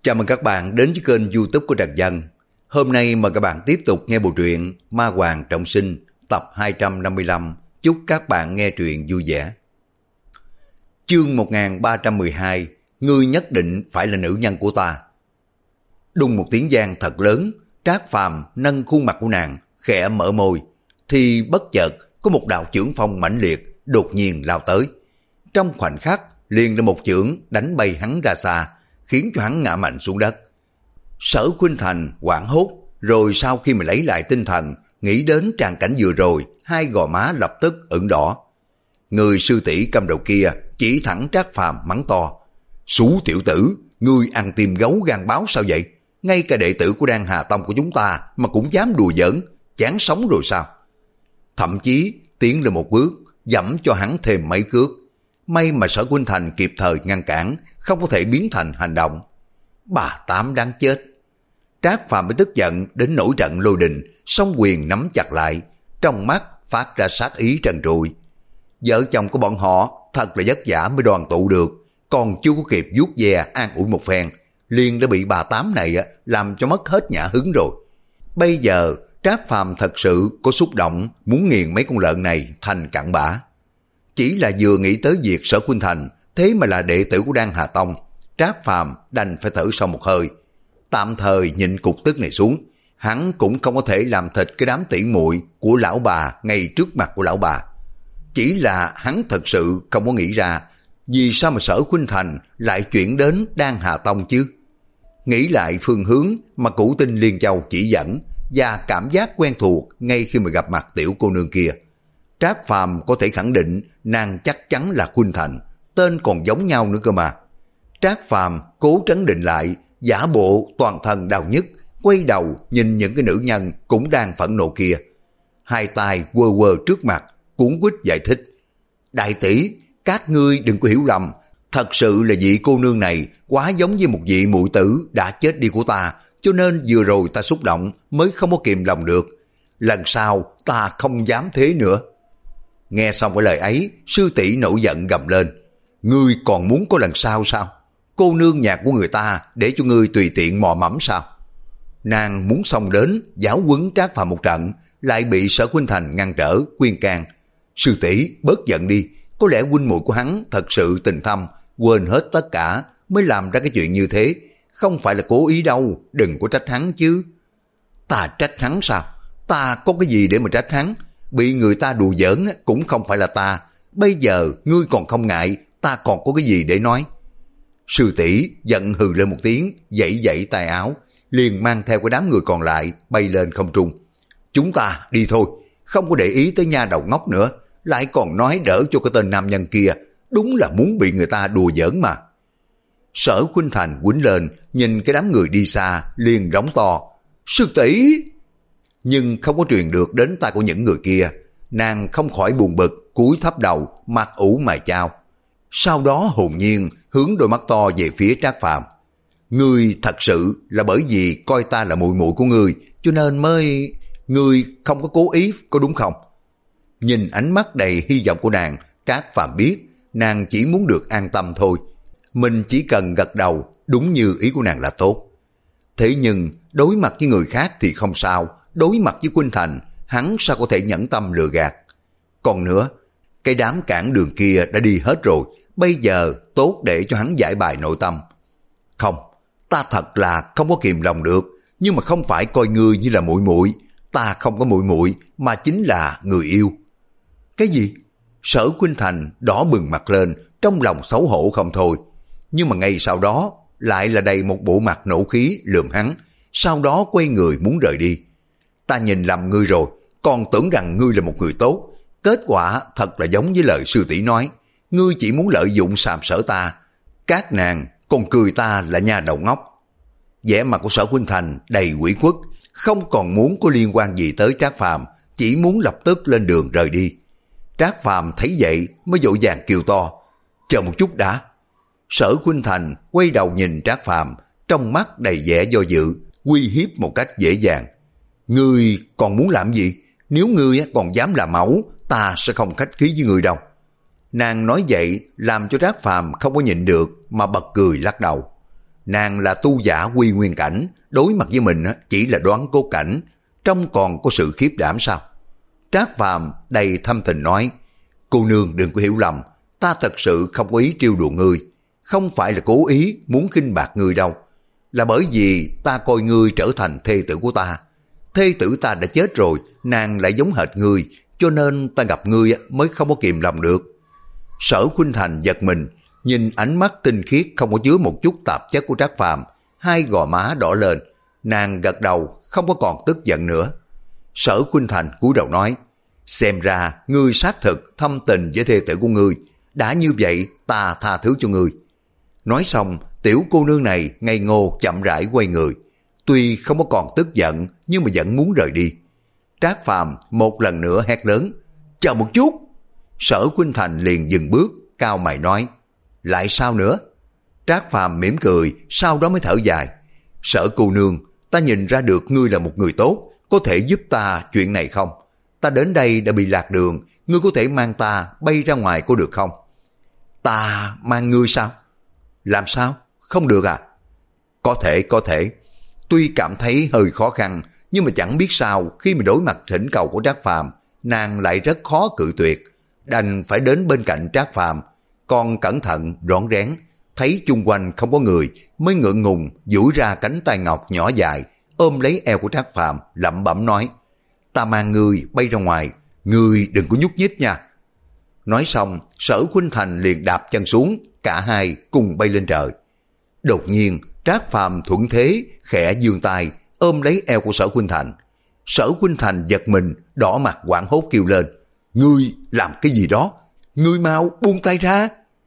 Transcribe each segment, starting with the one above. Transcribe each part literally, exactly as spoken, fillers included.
Chào mừng các bạn đến với kênh YouTube của Trần Dân. Hôm nay mời các bạn tiếp tục nghe bộ truyện Ma Hoàng Trọng Sinh tập hai trăm năm mươi lăm. Chúc các bạn nghe truyện vui vẻ. Chương một nghìn ba trăm mười hai. Ngươi nhất định phải là nữ nhân của ta. Đùng một tiếng vang thật lớn, Trác Phàm nâng khuôn mặt của nàng, khẽ mở môi, thì bất chợt có một đạo chưởng phong mãnh liệt đột nhiên lao tới. Trong khoảnh khắc liền là một chưởng đánh bay hắn ra xa, khiến cho hắn ngã mạnh xuống đất. Sở Khuynh Thành hoảng hốt, rồi sau khi mà lấy lại tinh thần, nghĩ đến tràng cảnh vừa rồi, hai gò má lập tức ửng đỏ. Người sư tỷ cầm đầu kia chỉ thẳng Trác Phàm mắng to: "Xú tiểu tử, ngươi ăn tim gấu gan báo sao vậy? Ngay cả đệ tử của Đan Hà Tông của chúng ta mà cũng dám đùa giỡn, chán sống rồi sao?" Thậm chí tiến lên một bước, dẫm cho hắn thêm mấy cước. May mà Sở Khuynh Thành kịp thời ngăn cản, không có thể biến thành hành động. Bà Tám đáng chết. Trác Phàm mới tức giận đến nổi trận lôi đình, song quyền nắm chặt lại, trong mắt phát ra sát ý trần trụi. Vợ chồng của bọn họ thật là vất vả mới đoàn tụ được, còn chưa có kịp vuốt ve an ủi một phen, liền đã bị bà Tám này làm cho mất hết nhã hứng rồi. Bây giờ Trác Phàm thật sự có xúc động muốn nghiền mấy con lợn này thành cặn bã. Chỉ là vừa nghĩ tới việc Sở Khuynh Thành thế mà là đệ tử của Đan Hà Tông, Trác Phàm đành phải thở sau một hơi, tạm thời nhịn cục tức này xuống. Hắn cũng không có thể làm thịt cái đám tỷ muội của lão bà ngay trước mặt của lão bà. Chỉ là hắn thật sự không có nghĩ ra vì sao mà Sở Khuynh Thành lại chuyển đến Đan Hà Tông chứ. Nghĩ lại phương hướng mà Cửu Tinh Liên Châu chỉ dẫn và cảm giác quen thuộc ngay khi mà gặp mặt tiểu cô nương kia, Trác Phàm có thể khẳng định nàng chắc chắn là Khuynh Thành, tên còn giống nhau nữa cơ mà. Trác Phàm cố trấn định lại, giả bộ toàn thân đau nhức, quay đầu nhìn những cái nữ nhân cũng đang phẫn nộ kia. Hai tay quơ quơ trước mặt, cuống quýt giải thích: "Đại tỷ, các ngươi đừng có hiểu lầm, thật sự là vị cô nương này quá giống như một vị muội tử đã chết đi của ta, cho nên vừa rồi ta xúc động mới không có kìm lòng được. Lần sau ta không dám thế nữa." Nghe xong cái lời ấy, sư tỷ nổi giận gầm lên: "Ngươi còn muốn có lần sau sao? Cô nương nhà của người ta để cho ngươi tùy tiện mò mẫm sao?" Nàng muốn xông đến giáo huấn Trác Phàm một trận, lại bị Sở Khuynh Thành ngăn trở khuyên can: "Sư tỷ bớt giận đi, có lẽ huynh muội của hắn thật sự tình thâm, quên hết tất cả mới làm ra cái chuyện như thế, không phải là cố ý đâu, đừng có trách hắn chứ." "Ta trách hắn sao? Ta có cái gì để mà trách hắn? Bị người ta đùa giỡn cũng không phải là ta, bây giờ ngươi còn không ngại, ta còn có cái gì để nói?" Sư tỷ giận hừ lên một tiếng, dãy dãy tay áo, liền mang theo cái đám người còn lại bay lên không trung. "Chúng ta đi thôi, không có để ý tới nha đầu ngốc nữa, lại còn nói đỡ cho cái tên nam nhân kia, đúng là muốn bị người ta đùa giỡn mà." Sở Khuynh Thành quýnh lên, nhìn cái đám người đi xa, liền rống to: "Sư tỷ!" Nhưng không có truyền được đến tai của những người kia. Nàng không khỏi buồn bực, cúi thấp đầu, mặt ủ mày chao. Sau đó hồn nhiên hướng đôi mắt to về phía Trác Phàm: "Ngươi thật sự là bởi vì coi ta là muội muội của ngươi, cho nên mới... Ngươi không có cố ý, có đúng không?" Nhìn ánh mắt đầy hy vọng của nàng, Trác Phàm biết nàng chỉ muốn được an tâm thôi. Mình chỉ cần gật đầu, đúng như ý của nàng là tốt. Thế nhưng đối mặt với người khác thì không sao, đối mặt với Khuynh Thành, hắn sao có thể nhẫn tâm lừa gạt. Còn nữa, cái đám cản đường kia đã đi hết rồi, bây giờ tốt để cho hắn giải bài nội tâm. "Không, ta thật là không có kìm lòng được, nhưng mà không phải coi ngươi như là muội muội, ta không có muội muội mà chính là người yêu." "Cái gì?" Sở Khuynh Thành đỏ bừng mặt lên, trong lòng xấu hổ không thôi. Nhưng mà ngay sau đó lại là đầy một bộ mặt nộ khí lườm hắn, sau đó quay người muốn rời đi. "Ta nhìn lầm ngươi rồi, còn tưởng rằng ngươi là một người tốt, kết quả thật là giống với lời sư tỷ nói, ngươi chỉ muốn lợi dụng sàm sỡ ta, các nàng còn cười ta là nha đầu ngốc." Vẻ mặt của Sở Khuynh Thành đầy ủy khuất, không còn muốn có liên quan gì tới Trác Phàm, chỉ muốn lập tức lên đường rời đi. Trác Phàm thấy vậy mới vội vàng kêu to: "Chờ một chút đã." Sở Khuynh Thành quay đầu nhìn Trác Phàm, trong mắt đầy vẻ do dự, uy hiếp một cách dễ dàng: "Ngươi còn muốn làm gì? Nếu ngươi còn dám làm mẫu, ta sẽ không khách khí với ngươi đâu." Nàng nói vậy làm cho Trác Phàm không có nhịn được mà bật cười lắc đầu. Nàng là tu giả quy nguyên cảnh, đối mặt với mình chỉ là đoán cốt cảnh, trông còn có sự khiếp đảm sao? Trác Phàm đầy thâm tình nói, cô nương đừng có hiểu lầm, ta thật sự không có ý trêu đùa ngươi, không phải là cố ý muốn khinh bạc ngươi đâu, là bởi vì ta coi ngươi trở thành thê tử của ta. Thê tử ta đã chết rồi, nàng lại giống hệt ngươi, cho nên ta gặp ngươi mới không có kìm lòng được. Sở Khuynh Thành giật mình, nhìn ánh mắt tinh khiết không có chứa một chút tạp chất của Trác Phàm, hai gò má đỏ lên, nàng gật đầu không có còn tức giận nữa. Sở Khuynh Thành cúi đầu nói, xem ra ngươi xác thực thâm tình với thê tử của ngươi, đã như vậy ta tha thứ cho ngươi. Nói xong, tiểu cô nương này ngây ngô chậm rãi quay người, tuy không có còn tức giận nhưng mà vẫn muốn rời đi. Trác Phàm một lần nữa hét lớn, chờ một chút. Sở Khuynh Thành liền dừng bước, cao mày nói, lại sao nữa? Trác Phàm mỉm cười, sau đó mới thở dài, Sở cô nương, ta nhìn ra được ngươi là một người tốt, có thể giúp ta chuyện này không? Ta đến đây đã bị lạc đường, ngươi có thể mang ta bay ra ngoài có được không? Ta mang ngươi sao? Làm sao? Không được à? Có thể, có thể. Tuy cảm thấy hơi khó khăn, nhưng mà chẳng biết sao khi mà đối mặt thỉnh cầu của Trác Phàm, nàng lại rất khó cự tuyệt, đành phải đến bên cạnh Trác Phàm, còn cẩn thận rón rén, thấy chung quanh không có người, mới ngượng ngùng duỗi ra cánh tay ngọc nhỏ dài, ôm lấy eo của Trác Phàm, lẩm bẩm nói, ta mang ngươi bay ra ngoài, ngươi đừng có nhúc nhích nha. Nói xong, Sở Khuynh Thành liền đạp chân xuống, cả hai cùng bay lên trời. Đột nhiên, Trác Phàm thuận thế, khẽ giương tay, ôm lấy eo của Sở Khuynh Thành. Sở Khuynh Thành giật mình, đỏ mặt hoảng hốt kêu lên, ngươi làm cái gì đó? Ngươi mau buông tay ra.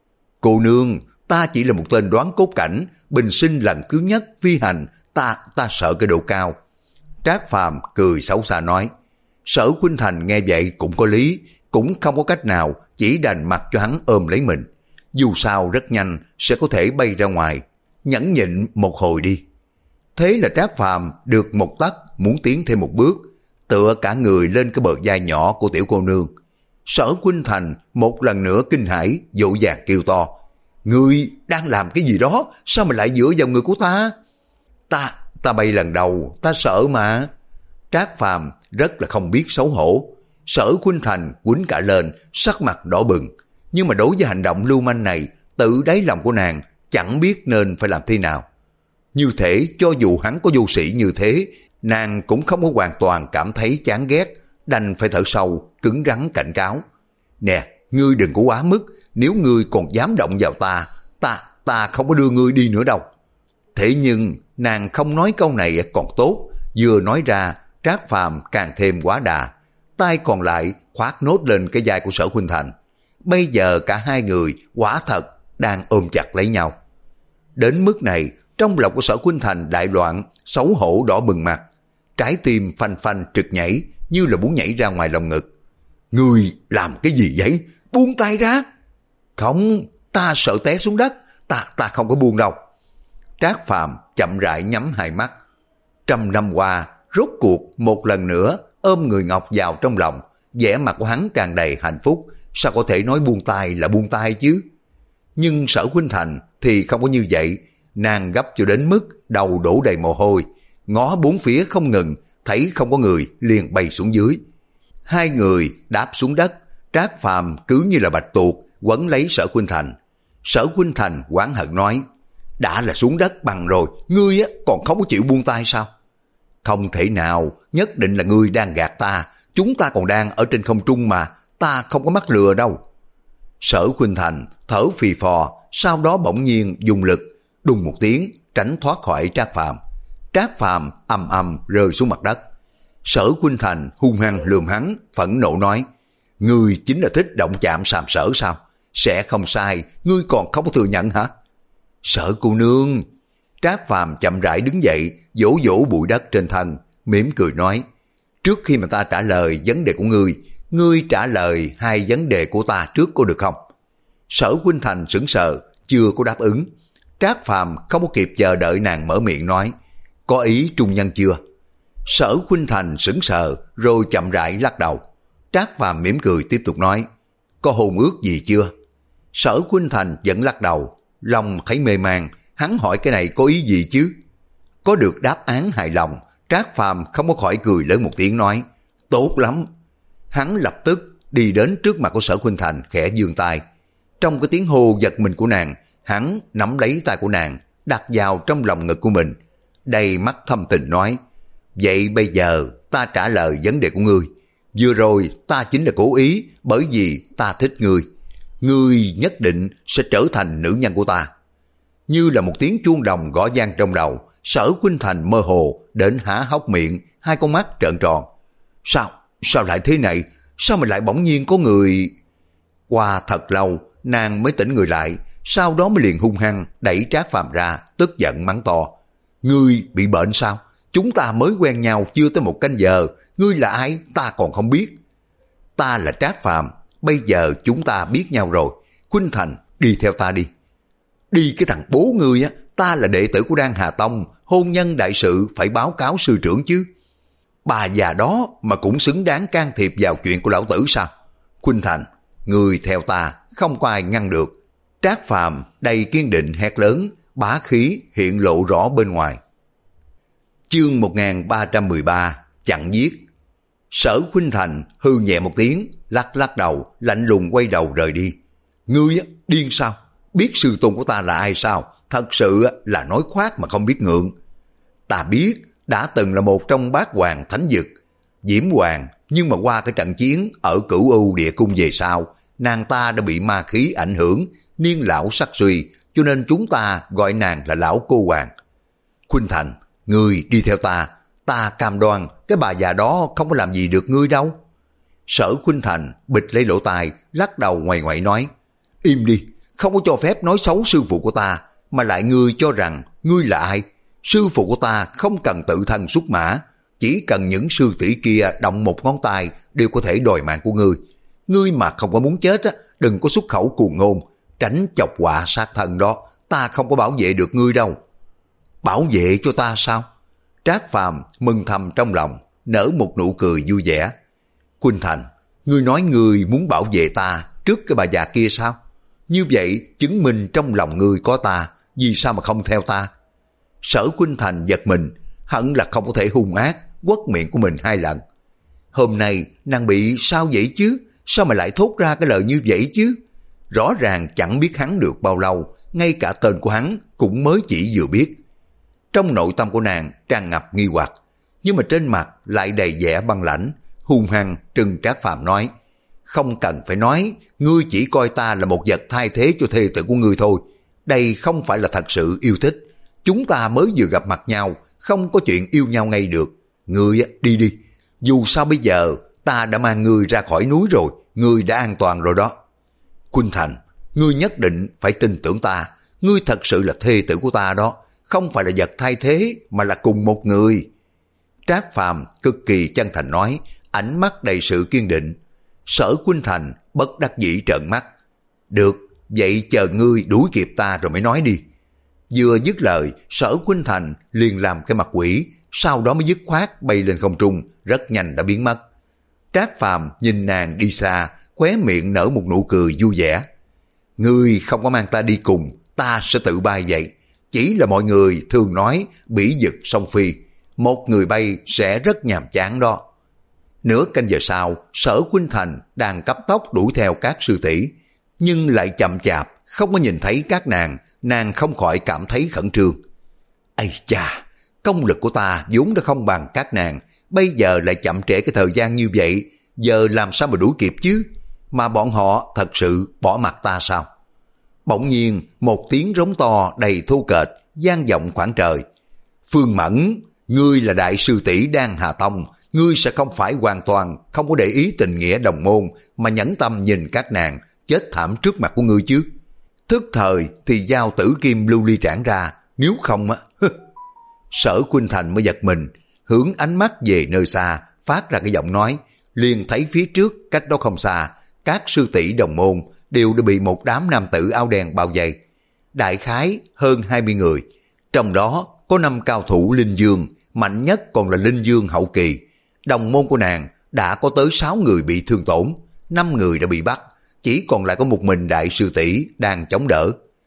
Cô nương, ta chỉ là một tên đoán cốt cảnh, bình sinh lần thứ nhất phi hành, ta, ta sợ cái độ cao. Trác Phàm cười xấu xa nói. Sở Khuynh Thành nghe vậy cũng có lý, cũng không có cách nào, chỉ đành mặc cho hắn ôm lấy mình. Dù sao rất nhanh sẽ có thể bay ra ngoài, nhẫn nhịn một hồi đi. Thế là Trác Phàm được một tấc muốn tiến thêm một bước, tựa cả người lên cái bờ vai nhỏ của tiểu cô nương. Sở Khuynh Thành một lần nữa kinh hãi, dỗ dàng kêu to, ngươi đang làm cái gì đó, sao mà lại dựa vào người của ta? Ta, ta bay lần đầu, ta sợ mà. Trác Phàm rất là không biết xấu hổ. Sở Khuynh Thành quýnh cả lên, sắc mặt đỏ bừng, nhưng mà đối với hành động lưu manh này, tự đáy lòng của nàng chẳng biết nên phải làm thế nào. Như thể cho dù hắn có vô sĩ như thế, nàng cũng không có hoàn toàn cảm thấy chán ghét, đành phải thở sâu, cứng rắn cảnh cáo. Nè, ngươi đừng có quá mức, nếu ngươi còn dám động vào ta, ta, ta không có đưa ngươi đi nữa đâu. Thế nhưng, nàng không nói câu này còn tốt, vừa nói ra, Trác Phàm càng thêm quá đà, tay còn lại khoác nốt lên cái vai của Sở Khuynh Thành. Bây giờ cả hai người quả thật đang ôm chặt lấy nhau. Đến mức này, trong lòng của Sở Khuynh Thành đại loạn, xấu hổ đỏ bừng mặt, trái tim phanh phanh trực nhảy, như là muốn nhảy ra ngoài lồng ngực. Ngươi làm cái gì vậy? Buông tay ra. Không, ta sợ té xuống đất, ta ta không có buông đâu. Trác Phàm chậm rãi nhắm hai mắt. Trăm năm qua, rốt cuộc một lần nữa ôm người Ngọc vào trong lòng, vẻ mặt của hắn tràn đầy hạnh phúc, sao có thể nói buông tay là buông tay chứ? Nhưng Sở Khuynh Thành thì không có như vậy, nàng gấp cho đến mức đầu đổ đầy mồ hôi, ngó bốn phía không ngừng, thấy không có người liền bay xuống dưới. Hai người đáp xuống đất, Trác Phàm cứ như là bạch tuộc quấn lấy Sở Khuynh Thành. Sở Khuynh Thành oán hận nói, đã là xuống đất bằng rồi, ngươi á còn không có chịu buông tay sao? Không thể nào, nhất định là ngươi đang gạt ta, chúng ta còn đang ở trên không trung mà, ta không có mắc lừa đâu. Sở Khuynh Thành thở phì phò, sau đó bỗng nhiên dùng lực, đùng một tiếng tránh thoát khỏi Trác Phàm. Trác Phàm ầm ầm rơi xuống mặt đất. Sở Khuynh Thành hung hăng lườm hắn, phẫn nộ nói, ngươi chính là thích động chạm sàm sỡ sao? Sẽ không sai, ngươi còn không có thừa nhận hả? Sở cô nương. Trác Phàm chậm rãi đứng dậy, vỗ vỗ bụi đất trên thân, mỉm cười nói, trước khi mà ta trả lời vấn đề của ngươi, ngươi trả lời hai vấn đề của ta trước có được không? Sở Khuynh Thành sững sờ, chưa có đáp ứng. Trác Phàm không có kịp chờ đợi nàng mở miệng nói, có ý trung nhân chưa? Sở Khuynh Thành sững sờ, rồi chậm rãi lắc đầu. Trác Phàm mỉm cười tiếp tục nói, có hôn ước gì chưa? Sở Khuynh Thành vẫn lắc đầu, lòng thấy mê man, hắn hỏi cái này có ý gì chứ? Có được đáp án hài lòng, Trác Phàm không có khỏi cười lớn một tiếng nói, tốt lắm. Hắn lập tức đi đến trước mặt của Sở Khuynh Thành khẽ giương tay. Trong cái tiếng hô giật mình của nàng, hắn nắm lấy tay của nàng, đặt vào trong lòng ngực của mình, đầy mắt thâm tình nói, vậy bây giờ ta trả lời vấn đề của ngươi. Vừa rồi ta chính là cố ý, bởi vì ta thích ngươi. Ngươi nhất định sẽ trở thành nữ nhân của ta. Như là một tiếng chuông đồng gõ vang trong đầu, Sở Khuynh Thành mơ hồ đến há hốc miệng, hai con mắt trợn tròn. Sao? Sao lại thế này? Sao mà lại bỗng nhiên có người... Qua thật lâu, nàng mới tỉnh người lại, sau đó mới liền hung hăng đẩy Trác Phàm ra, tức giận mắng to. Ngươi bị bệnh sao? Chúng ta mới quen nhau chưa tới một canh giờ, ngươi là ai ta còn không biết. Ta là Trác Phàm, bây giờ chúng ta biết nhau rồi. Khuynh Thành, đi theo ta đi. Đi cái thằng bố ngươi á, ta là đệ tử của Đan Hà Tông, hôn nhân đại sự phải báo cáo sư trưởng chứ. Bà già đó mà cũng xứng đáng can thiệp vào chuyện của lão tử sao? Khuynh Thành, ngươi theo ta, không có ai ngăn được. Trác Phàm đầy kiên định hét lớn, bá khí hiện lộ rõ bên ngoài. Chương một nghìn ba trăm mười ba, chặn giết. Sở Khuynh Thành hư nhẹ một tiếng, lắc lắc đầu, lạnh lùng quay đầu rời đi. Ngươi á, điên sao? Biết sư tôn của ta là ai sao? Thật sự là nói khoác mà không biết ngượng. Ta biết, đã từng là một trong bát hoàng thánh dực, Diễm Hoàng, nhưng mà qua cái trận chiến ở Cửu U Địa Cung về sau, nàng ta đã bị ma khí ảnh hưởng, niên lão sắc suy, cho nên chúng ta gọi nàng là lão cô hoàng. Khuynh Thành, ngươi đi theo ta, ta cam đoan cái bà già đó không có làm gì được ngươi đâu. Sở Khuynh Thành bịch lấy lỗ tai, lắc đầu ngoại ngoại nói, im đi, không có cho phép nói xấu sư phụ của ta, mà lại ngươi cho rằng ngươi là ai? Sư phụ của ta không cần tự thân xuất mã, chỉ cần những sư tỷ kia động một ngón tay đều có thể đòi mạng của ngươi. Ngươi mà không có muốn chết á, đừng có xuất khẩu cuồng ngôn, tránh chọc họa sát thân đó, ta không có bảo vệ được ngươi đâu. Bảo vệ cho ta sao? Trác Phàm mừng thầm trong lòng, nở một nụ cười vui vẻ. Khuynh Thành, ngươi nói ngươi muốn bảo vệ ta trước cái bà già kia sao? Như vậy chứng minh trong lòng ngươi có ta, vì sao mà không theo ta? Sở Khuynh Thành giật mình, hận là không có thể hung ác quất miệng của mình hai lần. Hôm nay nàng bị sao vậy chứ? Sao mà lại thốt ra cái lời như vậy chứ? Rõ ràng chẳng biết hắn được bao lâu, ngay cả tên của hắn cũng mới chỉ vừa biết. Trong nội tâm của nàng tràn ngập nghi hoặc, nhưng mà trên mặt lại đầy vẻ băng lãnh, hung hăng trừng Trác Phàm nói, không cần phải nói, ngươi chỉ coi ta là một vật thay thế cho thê tử của ngươi thôi. Đây không phải là thật sự yêu thích. Chúng ta mới vừa gặp mặt nhau, không có chuyện yêu nhau ngay được. Ngươi đi đi, dù sao bây giờ ta đã mang ngươi ra khỏi núi rồi, ngươi đã an toàn rồi đó. Khuynh Thành, ngươi nhất định phải tin tưởng ta, ngươi thật sự là thê tử của ta đó, không phải là vật thay thế mà là cùng một người. Trác Phàm cực kỳ chân thành nói, ánh mắt đầy sự kiên định. Sở Khuynh Thành bất đắc dĩ trợn mắt. Được, vậy chờ ngươi đuổi kịp ta rồi mới nói đi. Vừa dứt lời, Sở Khuynh Thành liền làm cái mặt quỷ, sau đó mới dứt khoát bay lên không trung, rất nhanh đã biến mất. Trác Phàm nhìn nàng đi xa, khóe miệng nở một nụ cười vui vẻ. Ngươi không có mang ta đi cùng, ta sẽ tự bay vậy. Chỉ là mọi người thường nói bỉ vực song phi, một người bay sẽ rất nhàm chán đó. Nửa canh giờ sau, Sở Khuynh Thành đang cấp tốc đuổi theo các sư tỷ, nhưng lại chậm chạp, không có nhìn thấy các nàng, nàng không khỏi cảm thấy khẩn trương. Ây chà, công lực của ta vốn đã không bằng các nàng, bây giờ lại chậm trễ cái thời gian như vậy, giờ làm sao mà đuổi kịp chứ? Mà bọn họ thật sự bỏ mặt ta sao? Bỗng nhiên, một tiếng rống to đầy thô kệch, vang vọng khoảng trời. Phương Mẫn, ngươi là đại sư tỷ Đan Hà Tông, ngươi sẽ không phải hoàn toàn không có để ý tình nghĩa đồng môn mà nhẫn tâm nhìn các nàng chết thảm trước mặt của ngươi chứ? Thức thời thì giao tử kim lưu ly trảng ra, nếu không á... Sở Khuynh Thành mới giật mình, hướng ánh mắt về nơi xa, phát ra cái giọng nói, liền thấy phía trước cách đó không xa, các sư tỷ đồng môn đều đã bị một đám nam tử áo đen bao vây. Đại khái hơn hai mươi người, trong đó có năm cao thủ linh dương, mạnh nhất còn là linh dương hậu kỳ. Đồng môn của nàng đã có tới sáu người bị thương tổn, năm người đã bị bắt, chỉ còn lại có một mình đại sư tỷ đang chống đỡ.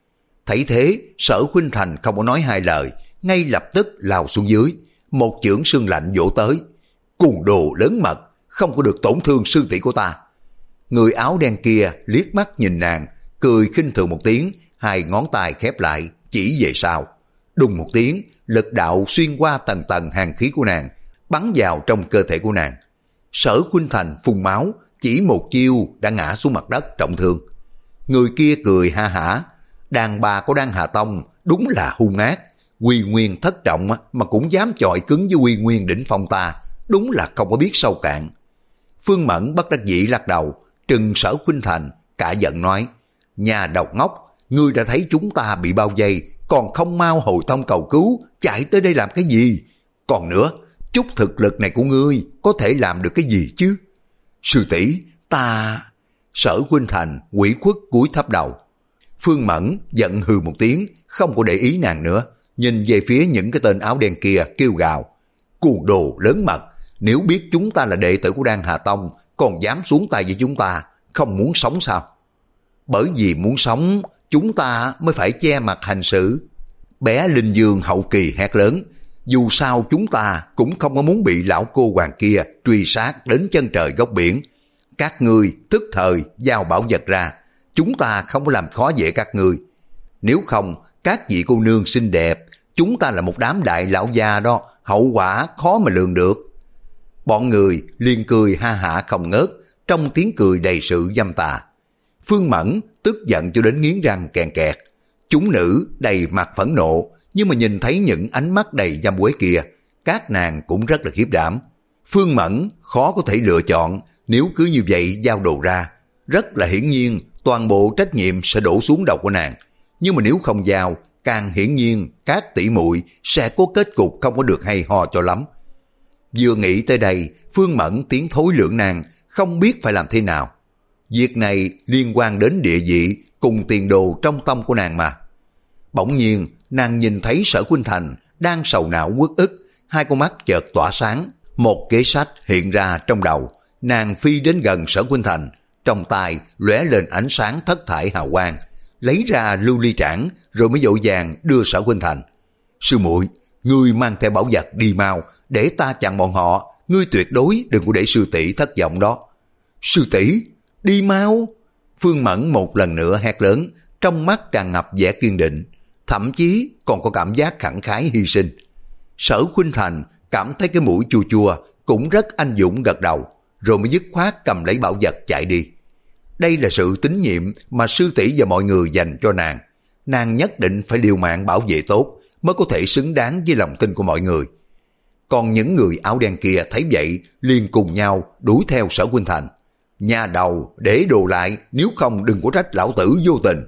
Thấy thế, Sở Khuynh Thành không có nói hai lời, ngay lập tức lao xuống dưới, một chưởng sương lạnh vỗ tới. Cuồng đồ lớn mật, không có được tổn thương sư tỷ của ta. Người áo đen kia liếc mắt nhìn nàng, cười khinh thường một tiếng, hai ngón tay khép lại, chỉ về sau. Đùng một tiếng, lực đạo xuyên qua tầng tầng hàn khí của nàng, bắn vào trong cơ thể của nàng. Sở Khuynh Thành phun máu, chỉ một chiêu đã ngã xuống mặt đất trọng thương. Người kia cười ha hả, đàn bà của Đan Hà Tông đúng là hung ác, Quy Nguyên thất trọng mà cũng dám chọi cứng với Quy Nguyên đỉnh phong ta, đúng là không có biết sâu cạn. Phương Mẫn bất đắc dĩ lắc đầu, trừng Sở Khuynh Thành, cả giận nói, nhà đầu ngốc, ngươi đã thấy chúng ta bị bao vây, còn không mau hồi tông cầu cứu, chạy tới đây làm cái gì? Còn nữa, chút thực lực này của ngươi có thể làm được cái gì chứ? Sư tỷ, ta... Sở Khuynh Thành ủy khuất cúi thấp đầu. Phương Mẫn giận hừ một tiếng, không có để ý nàng nữa, nhìn về phía những cái tên áo đen kia kêu gào. Cuồng đồ lớn mật, nếu biết chúng ta là đệ tử của Đan Hà Tông, còn dám xuống tay với chúng ta, không muốn sống sao? Bởi vì muốn sống, chúng ta mới phải che mặt hành sự. Bé Linh Dương hậu kỳ hét lớn, dù sao chúng ta cũng không có muốn bị lão cô hoàng kia truy sát đến chân trời góc biển. Các ngươi tức thời giao bảo vật ra, chúng ta không có làm khó dễ các ngươi. Nếu không, các vị cô nương xinh đẹp, chúng ta là một đám đại lão già đó, hậu quả khó mà lường được. Bọn người liền cười ha hả không ngớt, trong tiếng cười đầy sự dâm tà. Phương Mẫn tức giận cho đến nghiến răng kèn kẹt. Chúng nữ đầy mặt phẫn nộ, nhưng mà nhìn thấy những ánh mắt đầy dâm quế kia, các nàng cũng rất là khiếp đảm. Phương Mẫn khó có thể lựa chọn, nếu cứ như vậy giao đồ ra, rất là hiển nhiên toàn bộ trách nhiệm sẽ đổ xuống đầu của nàng. Nhưng mà nếu không giao, càng hiển nhiên các tỷ muội sẽ có kết cục không có được hay ho cho lắm. Vừa nghĩ tới đây, Phương Mẫn tiến thối lưỡng nan, không biết phải làm thế nào. Việc này liên quan đến địa vị cùng tiền đồ trong tâm của nàng mà. Bỗng nhiên, nàng nhìn thấy Sở Khuynh Thành đang sầu não uất ức, hai con mắt chợt tỏa sáng, một kế sách hiện ra trong đầu. Nàng phi đến gần Sở Khuynh Thành, trong tay lóe lên ánh sáng thất thải hào quang, lấy ra lưu ly trảng rồi mới dội vàng đưa Sở Khuynh Thành. Sư muội, ngươi mang theo bảo vật đi mau, để ta chặn bọn họ, ngươi tuyệt đối đừng có để sư tỷ thất vọng đó. Sư tỷ, đi mau! Phương Mẫn một lần nữa hét lớn, trong mắt tràn ngập vẻ kiên định, thậm chí còn có cảm giác khẳng khái hy sinh. Sở Khuynh Thành cảm thấy cái mũi chua chua, cũng rất anh dũng gật đầu, rồi mới dứt khoát cầm lấy bảo vật chạy đi. Đây là sự tín nhiệm mà sư tỷ và mọi người dành cho nàng. Nàng nhất định phải liều mạng bảo vệ tốt, mới có thể xứng đáng với lòng tin của mọi người. Còn những người áo đen kia thấy vậy, liền cùng nhau đuổi theo Sở Khuynh Thành. Nhà đầu, để đồ lại, nếu không đừng có trách lão tử vô tình.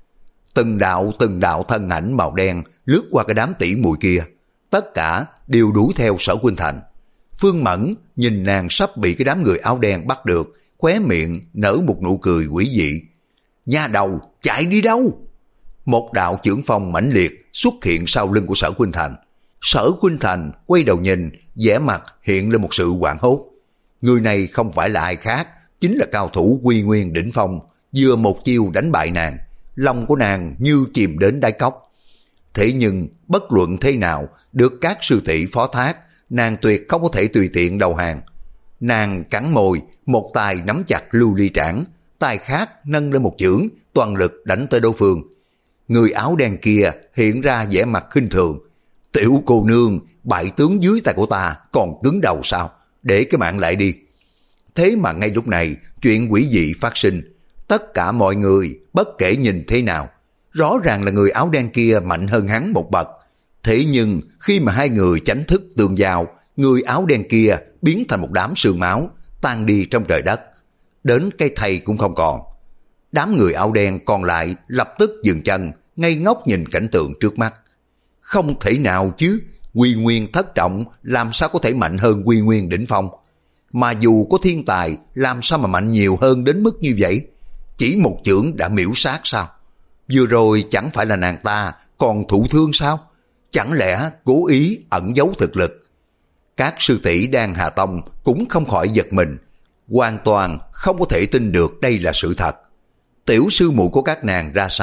Từng đạo từng đạo thân ảnh màu đen lướt qua cái đám tỷ muội kia, tất cả đều đuổi theo Sở Khuynh Thành. Phương Mẫn nhìn nàng sắp bị cái đám người áo đen bắt được, khóe miệng nở một nụ cười quỷ dị. Nhà đầu, chạy đi đâu? Một đạo chưởng phong mãnh liệt xuất hiện sau lưng của Sở Khuynh Thành. Sở Khuynh Thành quay đầu nhìn, vẻ mặt hiện lên một sự hoảng hốt. Người này không phải là ai khác, chính là cao thủ Quy Nguyên đỉnh phong, vừa một chiêu đánh bại nàng. Lòng của nàng như chìm đến đáy cốc. Thế nhưng bất luận thế nào, được các sư tỷ phó thác, nàng tuyệt không có thể tùy tiện đầu hàng. Nàng cắn môi, một tay nắm chặt lưu ly trảng, tay khác nâng lên một chưởng, toàn lực đánh tới đối phương. Người áo đen kia hiện ra vẻ mặt khinh thường. Tiểu cô nương, bại tướng dưới tay của ta còn cứng đầu sao? Để cái mạng lại đi. Thế mà ngay lúc này, chuyện quỷ dị phát sinh. Tất cả mọi người, bất kể nhìn thế nào, rõ ràng là người áo đen kia mạnh hơn hắn một bậc. Thế nhưng khi mà hai người chánh thức tương giao, người áo đen kia biến thành một đám sương máu, tan đi trong trời đất. Đến cây thầy cũng không còn. Đám người áo đen còn lại lập tức dừng chân, ngây ngốc nhìn cảnh tượng trước mắt. Không thể nào chứ, Quy Nguyên thất trọng làm sao có thể mạnh hơn Quy Nguyên đỉnh phong? Mà dù có thiên tài, làm sao mà mạnh nhiều hơn đến mức như vậy? Chỉ một chưởng đã miễu sát sao? Vừa rồi chẳng phải là nàng ta còn thụ thương sao? Chẳng lẽ cố ý ẩn giấu thực lực? Các sư tỷ Đan Hà Tông cũng không khỏi giật mình, hoàn toàn không có thể tin được đây là sự thật. Tiểu sư muội của các nàng ra sao,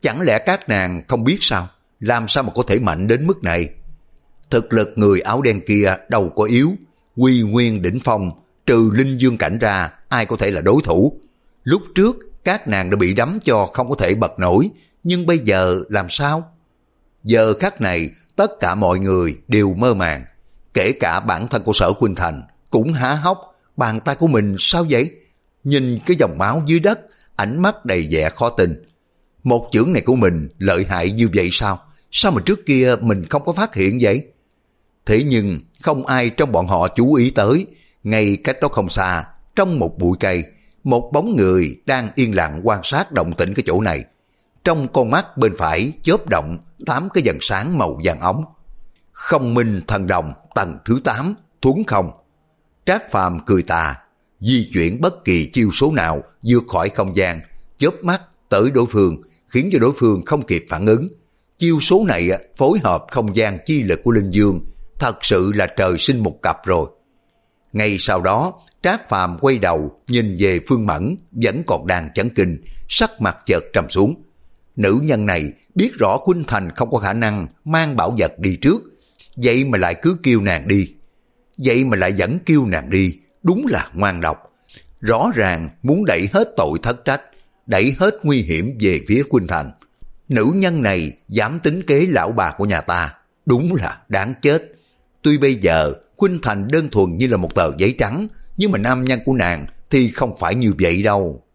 Chẳng lẽ các nàng không biết sao? Làm sao mà có thể mạnh đến mức này? Thực lực người áo đen kia đâu có yếu, quy nguyên đỉnh phong, trừ linh dương cảnh ra, ai có thể là đối thủ. Lúc trước, các nàng đã bị đấm cho không có thể bật nổi, nhưng bây giờ làm sao? Giờ khắc này, tất cả mọi người đều mơ màng, kể cả bản thân của Sở Khuynh Thành cũng há hốc, bàn tay của mình sao vậy? Nhìn cái dòng máu dưới đất, ánh mắt đầy vẻ khó tin. Một chưởng này của mình lợi hại như vậy sao? Sao mà trước kia mình không có phát hiện vậy? Thế nhưng không ai trong bọn họ chú ý tới, ngay cách đó không xa, trong một bụi cây, một bóng người đang yên lặng quan sát động tĩnh cái chỗ này. Trong con mắt bên phải chớp động tám cái vầng sáng màu vàng óng. Không minh thần đồng tầng thứ tám, thuấn không. Trác Phàm cười tà, di chuyển bất kỳ chiêu số nào vượt khỏi không gian, chớp mắt tới đối phương, khiến cho đối phương không kịp phản ứng. Chiêu số này phối hợp không gian chi lực của Linh Dương, thật sự là trời sinh một cặp rồi. Ngay sau đó, Trác Phàm quay đầu nhìn về Phương Mẫn vẫn còn đang chấn kinh, sắc mặt chợt trầm xuống. Nữ nhân này biết rõ Khuynh Thành không có khả năng mang bảo vật đi trước, vậy mà lại cứ kêu nàng đi. Vậy mà lại vẫn kêu nàng đi, đúng là ngoan độc. Rõ ràng muốn đẩy hết tội thất trách, đẩy hết nguy hiểm về phía Khuynh Thành. Nữ nhân này dám tính kế lão bà của nhà ta, đúng là đáng chết. Tuy bây giờ Khuynh Thành đơn thuần như là một tờ giấy trắng, nhưng mà nam nhân của nàng thì không phải như vậy đâu.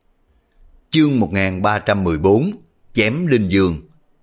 Chương một nghìn ba trăm mười bốn, chém Linh Dương.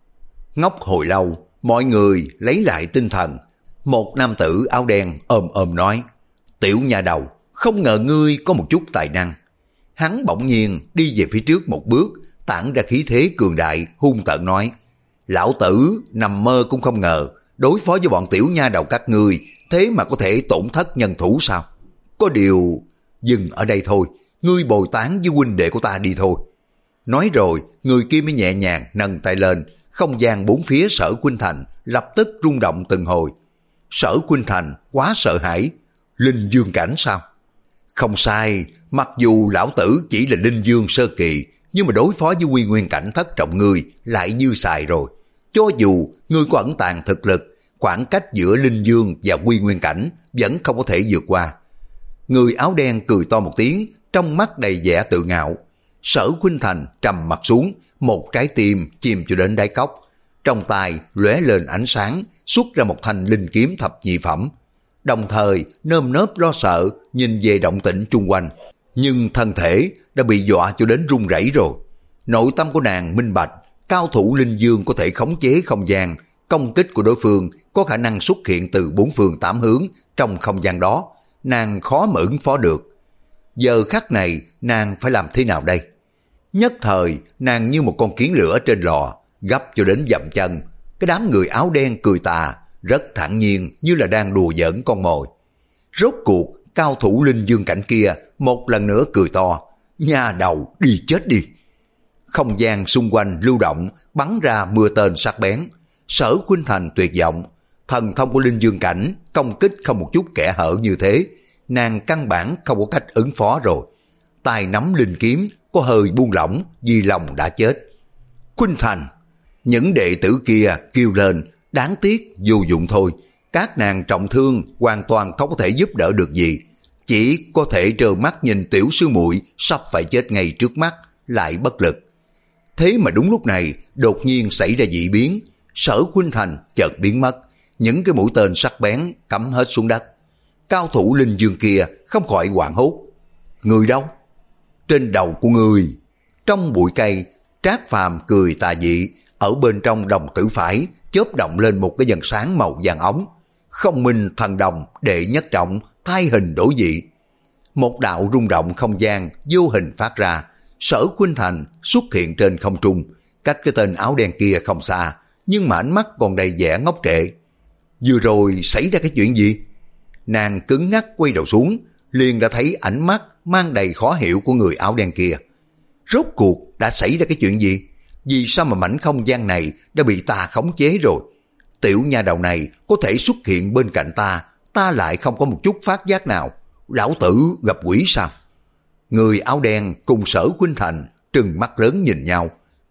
Ngốc hồi lâu, mọi người lấy lại tinh thần. Một nam tử áo đen ôm ôm nói, tiểu nha đầu, không ngờ ngươi có một chút tài năng. Hắn bỗng nhiên đi về phía trước một bước, tản ra khí thế cường đại, hung tợn nói, lão tử nằm mơ cũng không ngờ, đối phó với bọn tiểu nha đầu các ngươi, thế mà có thể tổn thất nhân thủ sao? Có điều, dừng ở đây thôi, ngươi bồi tán với huynh đệ của ta đi thôi. Nói rồi, người kia mới nhẹ nhàng nâng tay lên, không gian bốn phía Sở Khuynh Thành lập tức rung động từng hồi. Sở Khuynh Thành quá sợ hãi, Linh Dương cảnh sao? Không sai, mặc dù lão tử chỉ là Linh Dương sơ kỳ, nhưng mà đối phó với quy nguyên cảnh thất trọng ngươi lại dư xài rồi. Cho dù ngươi có ẩn tàng thực lực, khoảng cách giữa Linh Dương và quy nguyên cảnh vẫn không có thể vượt qua. Người áo đen cười to một tiếng, trong mắt đầy vẻ tự ngạo. Sở Khuynh Thành trầm mặt xuống, một trái tim chìm cho đến đáy cốc. Trong tay lóe lên ánh sáng, xuất ra một thanh linh kiếm thập nhị phẩm. Đồng thời nơm nớp lo sợ nhìn về động tĩnh chung quanh, nhưng thân thể đã bị dọa cho đến run rẩy rồi. Nội tâm của nàng minh bạch, cao thủ Linh Dương có thể khống chế không gian, công kích của đối phương có khả năng xuất hiện từ bốn phương tám hướng trong không gian đó, nàng khó mà ứng phó được. Giờ khắc này nàng phải làm thế nào đây? Nhất thời nàng như một con kiến lửa trên lò, gấp cho đến dậm chân. Cái đám người áo đen cười tà, rất thản nhiên như là đang đùa giỡn con mồi. Rốt cuộc cao thủ Linh Dương cảnh kia một lần nữa cười to, nha đầu đi chết đi. Không gian xung quanh lưu động, bắn ra mưa tên sắc bén. Sở Khuynh Thành tuyệt vọng, thần thông của Linh Dương cảnh công kích không một chút kẽ hở như thế, nàng căn bản không có cách ứng phó rồi. Tay nắm linh kiếm có hơi buông lỏng vì lòng đã chết. Khuynh Thành, những đệ tử kia kêu lên, đáng tiếc vô dụng thôi. Các nàng trọng thương hoàn toàn không có thể giúp đỡ được gì, chỉ có thể trơ mắt nhìn tiểu sư muội sắp phải chết ngay trước mắt, lại bất lực. Thế mà đúng lúc này đột nhiên xảy ra dị biến. Sở Khuynh Thành chợt biến mất, những cái mũi tên sắc bén cắm hết xuống đất. Cao thủ Linh Dương kia không khỏi hoảng hốt. Người đâu? Trên đầu của người. Trong bụi cây, Trác Phàm cười tà dị, ở bên trong đồng tử phải chớp động lên một cái vầng sáng màu vàng óng. Không minh thần đồng đệ nhất trọng, thay hình đổi dị. Một đạo rung động không gian vô hình phát ra. Sở Khuynh Thành xuất hiện trên không trung, cách cái tên áo đen kia không xa, nhưng mà ánh mắt còn đầy vẻ ngốc trệ. Vừa rồi xảy ra cái chuyện gì? Nàng cứng ngắc quay đầu xuống, liền đã thấy ánh mắt mang đầy khó hiểu của người áo đen kia. Rốt cuộc đã xảy ra cái chuyện gì? Vì sao mà mảnh không gian này đã bị ta khống chế rồi? Tiểu nha đầu này có thể xuất hiện bên cạnh ta, ta lại không có một chút phát giác nào. Lão tử gặp quỷ sao? Người áo đen cùng Sở Khuynh Thành trừng mắt lớn nhìn nhau.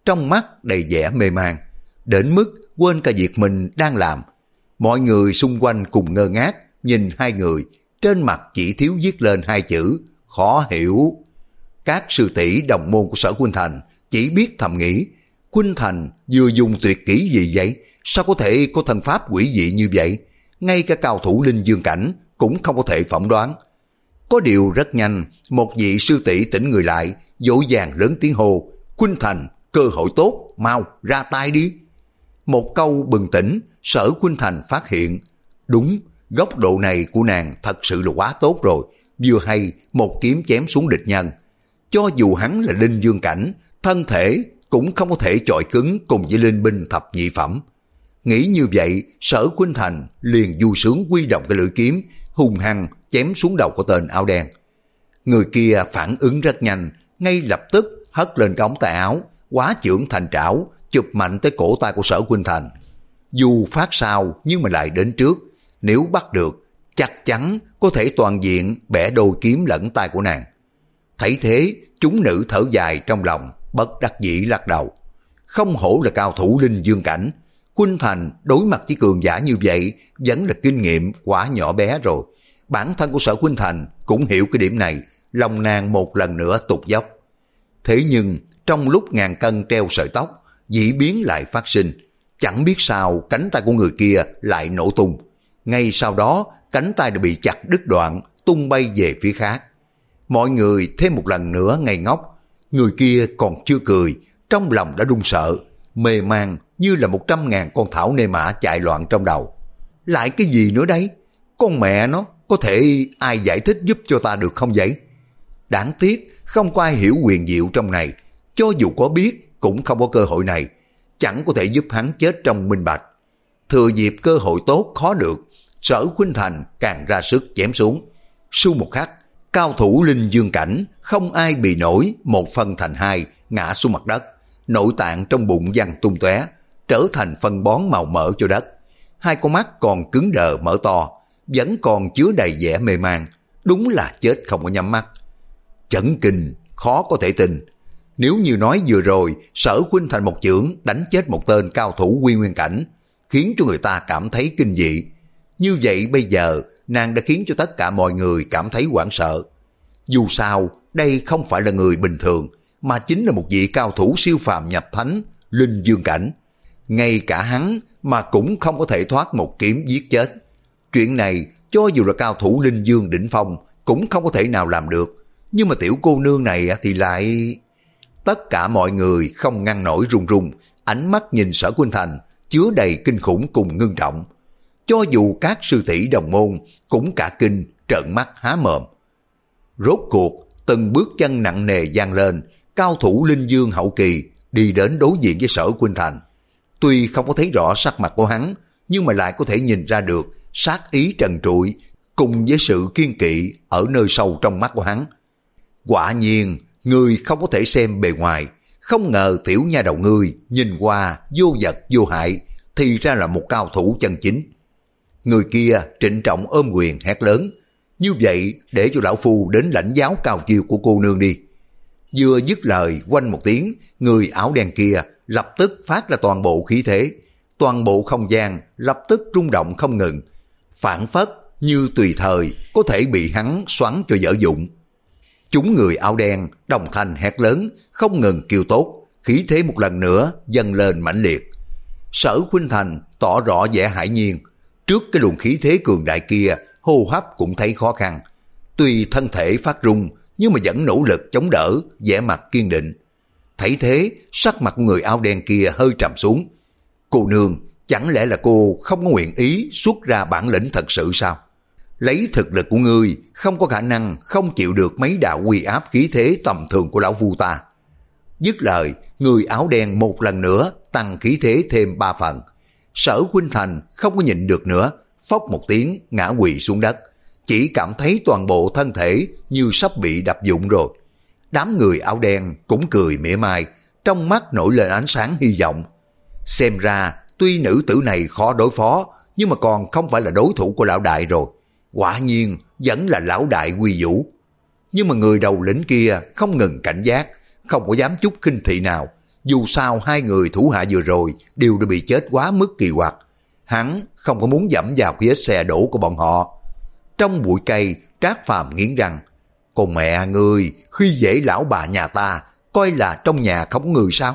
trong mắt đầy vẻ mê man, đến mức quên cả việc mình đang làm. Mọi người xung quanh cùng ngơ ngác nhìn hai người, trên mặt chỉ thiếu viết lên hai chữ khó hiểu. Các sư tỷ đồng môn của Sở Khuynh Thành chỉ biết thầm nghĩ, Khuynh Thành vừa dùng tuyệt kỹ gì vậy? Sao có thể có thân pháp quỷ dị như vậy? Ngay cả cao thủ linh dương cảnh cũng không có thể phỏng đoán. Có điều rất nhanh, một vị sư tỷ tỉnh người lại, vội vàng lớn tiếng hô, Khuynh Thành, cơ hội tốt, mau ra tay đi. Một câu bừng tỉnh, Sở Khuynh Thành phát hiện, đúng, góc độ này của nàng thật sự là quá tốt rồi, vừa hay một kiếm chém xuống địch nhân. Cho dù hắn là linh dương cảnh, thân thể cũng không có thể chọi cứng cùng với linh binh thập nhị phẩm. Nghĩ như vậy, Sở Khuynh Thành liền vui sướng huy động cái lưỡi kiếm, hung hăng chém xuống đầu của tên áo đen. Người kia phản ứng rất nhanh, ngay lập tức hất lên cái ống tay áo, quá chưởng thành trảo, chụp mạnh tới cổ tay của Sở Khuynh Thành. Dù phát sau nhưng mà lại đến trước, nếu bắt được, chắc chắn có thể toàn diện bẻ đôi kiếm lẫn tay của nàng. Thấy thế, chúng nữ thở dài trong lòng, bất đắc dĩ lắc đầu. Không hổ là cao thủ linh dương cảnh, Khuynh Thành đối mặt với cường giả như vậy vẫn là kinh nghiệm quá nhỏ bé rồi. Bản thân của Sở Khuynh Thành cũng hiểu cái điểm này, lòng nàng một lần nữa tụt dốc. Thế nhưng trong lúc ngàn cân treo sợi tóc, dị biến lại phát sinh. Chẳng biết sao cánh tay của người kia lại nổ tung. Ngay sau đó cánh tay đã bị chặt đứt đoạn, tung bay về phía khác. Mọi người thêm một lần nữa ngây ngốc. Người kia còn chưa cười, trong lòng đã run sợ, mê man như là một trăm ngàn con thảo nê mã chạy loạn trong đầu. Lại cái gì nữa đấy? Con mẹ nó, có thể ai giải thích giúp cho ta được không vậy? Đáng tiếc không có ai hiểu quyền diệu trong này, cho dù có biết cũng không có cơ hội này, chẳng có thể giúp hắn chết trong minh bạch. Thừa dịp cơ hội tốt khó được, Sở Khuynh Thành càng ra sức chém xuống. Su một khắc, cao thủ linh dương cảnh không ai bị nổi, một phân thành hai, ngã xuống mặt đất. Nội tạng trong bụng văng tung tóe, trở thành phân bón màu mỡ cho đất. Hai con mắt còn cứng đờ mở to, vẫn còn chứa đầy vẻ mê man, đúng là chết không có nhắm mắt. Chấn kinh, khó có thể tin. Nếu như nói vừa rồi Sở Khuynh Thành một chưởng đánh chết một tên cao thủ quy nguyên cảnh, khiến cho người ta cảm thấy kinh dị, như vậy bây giờ nàng đã khiến cho tất cả mọi người cảm thấy hoảng sợ. Dù sao đây không phải là người bình thường, mà chính là một vị cao thủ siêu phàm nhập thánh, linh dương cảnh. Ngay cả hắn mà cũng không có thể thoát một kiếm giết chết. Chuyện này cho dù là cao thủ linh dương đỉnh phong cũng không có thể nào làm được. Nhưng mà tiểu cô nương này thì lại... Tất cả mọi người không ngăn nổi run run, ánh mắt nhìn Sở Khuynh Thành chứa đầy kinh khủng cùng ngưng trọng. Cho dù các sư tỷ đồng môn cũng cả kinh trợn mắt há mồm. Rốt cuộc từng bước chân nặng nề vang lên, cao thủ linh dương hậu kỳ đi đến đối diện với Sở Khuynh Thành. Tuy không có thấy rõ sắc mặt của hắn, nhưng mà lại có thể nhìn ra được sát ý trần trụi cùng với sự kiên kỵ ở nơi sâu trong mắt của hắn. Quả nhiên, người không có thể xem bề ngoài, không ngờ tiểu nha đầu ngươi nhìn qua vô vật vô hại, thì ra là một cao thủ chân chính. Người kia trịnh trọng ôm quyền hét lớn, như vậy để cho lão phu đến lãnh giáo cao chiêu của cô nương đi. Vừa dứt lời, quanh một tiếng, người áo đen kia lập tức phát ra toàn bộ khí thế, toàn bộ không gian lập tức rung động không ngừng, phảng phất như tùy thời có thể bị hắn xoắn cho dở dụng. Chúng người áo đen đồng thanh hét lớn, không ngừng kêu tốt, khí thế một lần nữa dâng lên mãnh liệt. Sở Khuynh Thành tỏ rõ vẻ hãi nhiên, trước cái luồng khí thế cường đại kia, hô hấp cũng thấy khó khăn. Tuy thân thể phát run, nhưng mà vẫn nỗ lực chống đỡ, vẻ mặt kiên định. Thấy thế, sắc mặt người áo đen kia hơi trầm xuống. Cô nương, chẳng lẽ là cô không có nguyện ý xuất ra bản lĩnh thật sự sao? Lấy thực lực của ngươi, không có khả năng không chịu được mấy đạo uy áp khí thế tầm thường của lão phu ta. Dứt lời, người áo đen một lần nữa tăng khí thế thêm ba phần. Sở Khuynh Thành không có nhịn được nữa, phốc một tiếng ngã quỵ xuống đất, chỉ cảm thấy toàn bộ thân thể như sắp bị đập vụn rồi. Đám người áo đen cũng cười mỉa mai, trong mắt nổi lên ánh sáng hy vọng. Xem ra tuy nữ tử này khó đối phó, nhưng mà còn không phải là đối thủ của lão đại rồi. Quả nhiên vẫn là lão đại quy vũ. Nhưng mà người đầu lĩnh kia không ngừng cảnh giác, không có dám chút khinh thị nào, Dù sao hai người thủ hạ vừa rồi đều đã bị chết quá mức kỳ quặc. Hắn không có muốn dẫm vào cái vết xe đổ của bọn họ. Trong bụi cây, Trác Phàm nghiến răng. Còn mẹ ngươi, khi dễ lão bà nhà ta, coi là trong nhà không có người sao?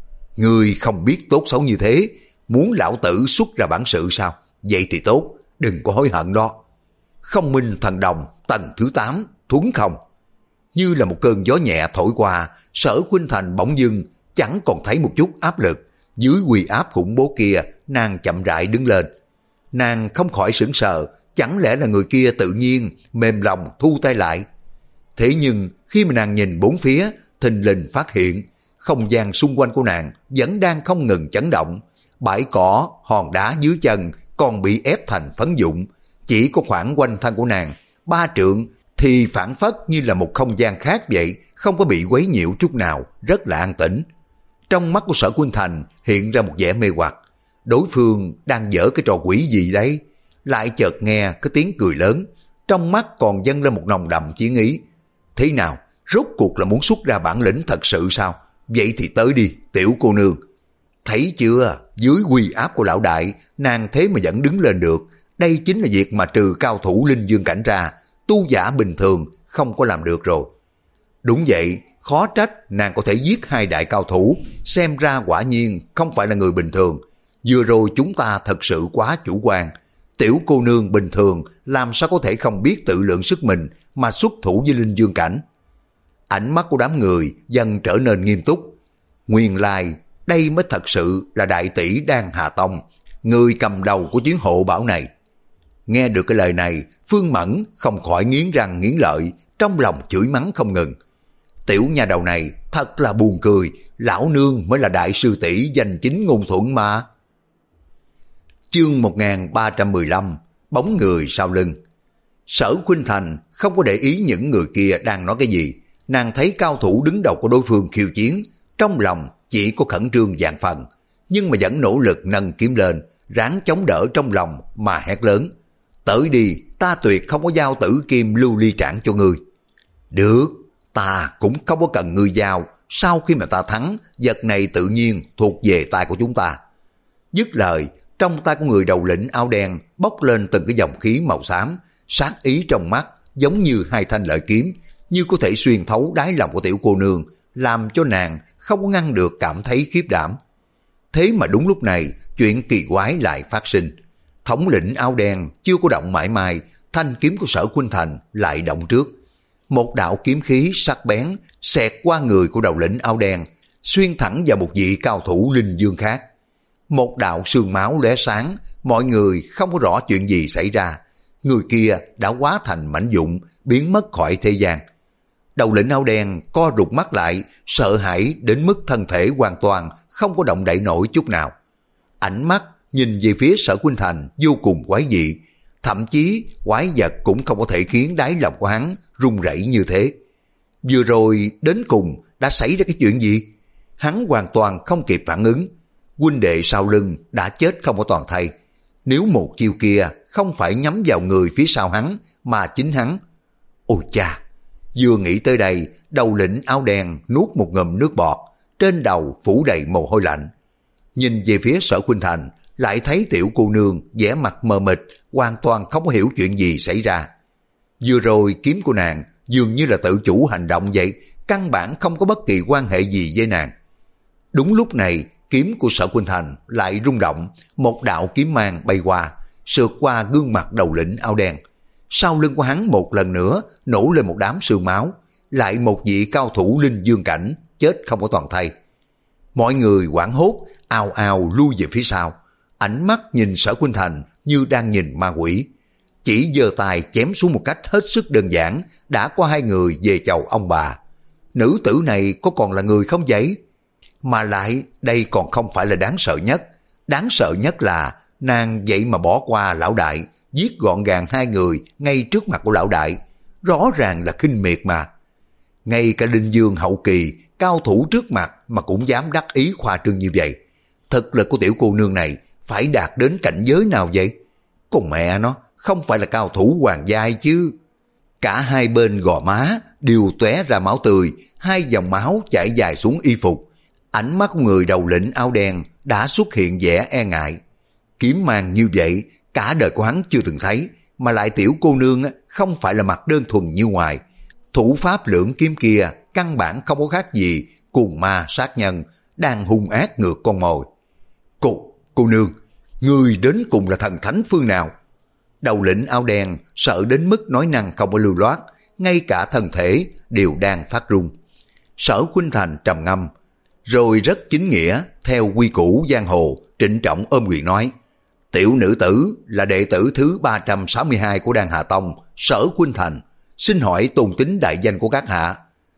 Ngươi không biết tốt xấu như thế, muốn lão tử xuất ra bản sự sao? Vậy thì tốt, đừng có hối hận đó. Không minh thần đồng, tầng thứ tám, thuấn không. Như là một cơn gió nhẹ thổi qua, Sở Khuynh Thành bỗng dưng chẳng còn thấy một chút áp lực. Dưới uy áp khủng bố kia, nàng chậm rãi đứng lên. Nàng không khỏi sững sờ, chẳng lẽ là người kia tự nhiên mềm lòng thu tay lại. Thế nhưng khi mà nàng nhìn bốn phía, thình lình phát hiện không gian xung quanh của nàng vẫn đang không ngừng chấn động. Bãi cỏ, hòn đá dưới chân còn bị ép thành phấn vụn. Chỉ có khoảng quanh thân của nàng ba trượng thì phản phất như là một không gian khác vậy, không có bị quấy nhiễu chút nào, rất là an tĩnh. Trong mắt của Sở Khuynh Thành hiện ra một vẻ mê hoặc. Đối phương đang dở cái trò quỷ gì đấy? Lại chợt nghe cái tiếng cười lớn, trong mắt còn dâng lên một nồng đậm chiến ý. Thế nào, rốt cuộc là muốn xuất ra bản lĩnh thật sự sao? Vậy thì tới đi, tiểu cô nương. Thấy chưa, dưới uy áp của lão đại, nàng thế mà vẫn đứng lên được. Đây chính là việc mà trừ cao thủ linh dương cảnh ra, tu giả bình thường không có làm được rồi. Đúng vậy, khó trách nàng có thể giết hai đại cao thủ, xem ra quả nhiên không phải là người bình thường. Vừa rồi chúng ta thật sự quá chủ quan. Tiểu cô nương bình thường làm sao có thể không biết tự lượng sức mình mà xuất thủ với linh dương cảnh. Ánh mắt của đám người dần trở nên nghiêm túc. Nguyên lai đây mới thật sự là đại tỷ Đan Hà Tông, người cầm đầu của chuyến hộ bảo này. Nghe được cái lời này, Phương Mẫn không khỏi nghiến răng nghiến lợi, trong lòng chửi mắng không ngừng. Tiểu nhà đầu này thật là buồn cười, lão nương mới là đại sư tỷ danh chính ngôn thuận mà. Chương một nghìn ba trăm mười lăm, bóng người sau lưng. Sở Khuynh Thành không có để ý những người kia đang nói cái gì. Nàng thấy cao thủ đứng đầu của đối phương khiêu chiến, trong lòng chỉ có khẩn trương vạn phần, nhưng mà vẫn nỗ lực nâng kiếm lên, ráng chống đỡ trong lòng mà hét lớn. Tới đi, ta tuyệt không có giao tử kim lưu ly trảm cho ngươi. Được, ta cũng không có cần ngươi giao, sau khi mà ta thắng, vật này tự nhiên thuộc về tay của chúng ta. Dứt lời, trong tay của người đầu lĩnh áo đen bốc lên từng cái dòng khí màu xám, sát ý trong mắt giống như hai thanh lợi kiếm, như có thể xuyên thấu đáy lòng của tiểu cô nương, làm cho nàng không có ngăn được cảm thấy khiếp đảm. Thế mà đúng lúc này, chuyện kỳ quái lại phát sinh. Thống lĩnh áo đen chưa có động mãi mai, thanh kiếm của Sở Khuynh Thành lại động trước. Một đạo kiếm khí sắc bén xẹt qua người của đầu lĩnh áo đen, xuyên thẳng vào một vị cao thủ linh dương khác. Một đạo sương máu lóe sáng, mọi người không có rõ chuyện gì xảy ra. Người kia đã hóa thành mảnh vụn, biến mất khỏi thế gian. Đầu lĩnh áo đen co rụt mắt lại, sợ hãi đến mức thân thể hoàn toàn không có động đậy nổi chút nào. Ánh mắt nhìn về phía Sở Khuynh Thành vô cùng quái dị, thậm chí quái vật cũng không có thể khiến đáy lòng của hắn run rẩy như thế. Vừa rồi đến cùng đã xảy ra cái chuyện gì? Hắn hoàn toàn không kịp phản ứng. Huynh đệ sau lưng đã chết không có toàn thây. Nếu một chiêu kia không phải nhắm vào người phía sau hắn mà chính hắn. Ôi cha! Vừa nghĩ tới đây, đầu lĩnh áo đen nuốt một ngụm nước bọt, trên đầu phủ đầy mồ hôi lạnh. Nhìn về phía Sở Khuynh Thành, lại thấy tiểu cô nương vẻ mặt mờ mịt, hoàn toàn không có hiểu chuyện gì xảy ra. Vừa rồi kiếm của nàng dường như là tự chủ hành động vậy, căn bản không có bất kỳ quan hệ gì với nàng. Đúng lúc này, kiếm của Sở Khuynh Thành lại rung động, một đạo kiếm mang bay qua, sượt qua gương mặt đầu lĩnh áo đen. Sau lưng của hắn một lần nữa nổ lên một đám sương máu, lại một vị cao thủ linh dương cảnh chết không có toàn thây. Mọi người hoảng hốt, ào ào lui về phía sau, ánh mắt nhìn Sở Khuynh Thành như đang nhìn ma quỷ. Chỉ giơ tay chém xuống một cách hết sức đơn giản, đã có hai người về chầu ông bà. Nữ tử này có còn là người không vậy? Mà lại đây còn không phải là đáng sợ nhất. Đáng sợ nhất là nàng vậy mà bỏ qua lão đại, giết gọn gàng hai người ngay trước mặt của lão đại. Rõ ràng là khinh miệt mà. Ngay cả linh dương hậu kỳ, cao thủ trước mặt mà cũng dám đắc ý khoa trương như vậy. Thực lực của tiểu cô nương này phải đạt đến cảnh giới nào vậy? Còn mẹ nó, không phải là cao thủ hoàng giai chứ. Cả hai bên gò má đều tóe ra máu tươi, hai dòng máu chảy dài xuống y phục. Ánh mắt của người đầu lĩnh áo đen đã xuất hiện vẻ e ngại. Kiếm mang như vậy, cả đời của hắn chưa từng thấy, mà lại tiểu cô nương không phải là mặt đơn thuần như ngoài. Thủ pháp lưỡng kiếm kia căn bản không có khác gì cuồng ma sát nhân, đang hung ác ngược con mồi. Cô, cô nương, người đến cùng là thần thánh phương nào? Đầu lĩnh áo đen sợ đến mức nói năng không có lưu loát, ngay cả thân thể đều đang phát run. Sở Khuynh Thành trầm ngâm, rồi rất chính nghĩa theo quy củ giang hồ trịnh trọng ôm quyền nói: tiểu nữ tử là đệ tử thứ ba trăm sáu mươi hai của Đan Hà Tông, Sở Khuynh Thành, xin hỏi tôn tính đại danh của các hạ.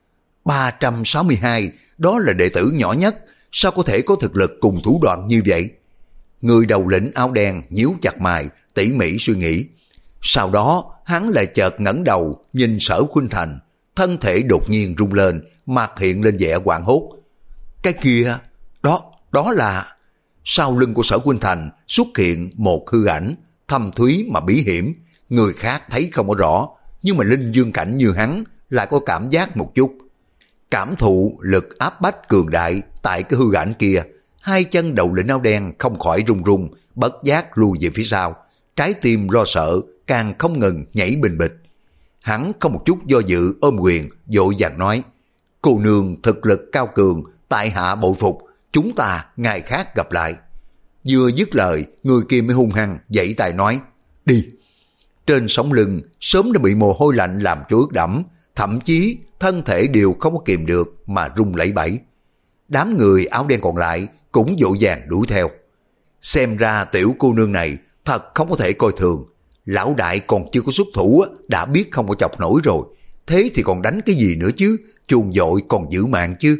ba trăm sáu mươi hai, đó là đệ tử nhỏ nhất, sao có thể có thực lực cùng thủ đoạn như vậy? Người đầu lĩnh áo đen nhíu chặt mày, tỉ mỉ suy nghĩ. Sau đó hắn lại chợt ngẩng đầu nhìn Sở Khuynh Thành, thân thể đột nhiên rung lên, mặt hiện lên vẻ hoảng hốt. Cái kia, đó, đó là... Sau lưng của Sở Khuynh Thành xuất hiện một hư ảnh, thâm thúy mà bí hiểm, người khác thấy không có rõ, nhưng mà linh dương cảnh như hắn lại có cảm giác một chút. Cảm thụ lực áp bách cường đại tại cái hư ảnh kia, hai chân đầu lĩnh áo đen không khỏi run run, bất giác lùi về phía sau, trái tim lo sợ càng không ngừng nhảy bình bịch. Hắn không một chút do dự ôm quyền, vội vàng nói: cô nương thực lực cao cường, tại hạ bội phục, chúng ta ngày khác gặp lại. Vừa dứt lời, người kia mới hung hăng giãy tay nói: đi. Trên sống lưng sớm đã bị mồ hôi lạnh làm cho ướt đẫm, thậm chí thân thể đều không có kìm được mà rung lẩy bẩy. Đám người áo đen còn lại cũng vội vàng đuổi theo. Xem ra tiểu cô nương này thật không có thể coi thường. Lão đại còn chưa có xuất thủ đã biết không có chọc nổi rồi, thế thì còn đánh cái gì nữa chứ, chuồn vội còn giữ mạng chứ.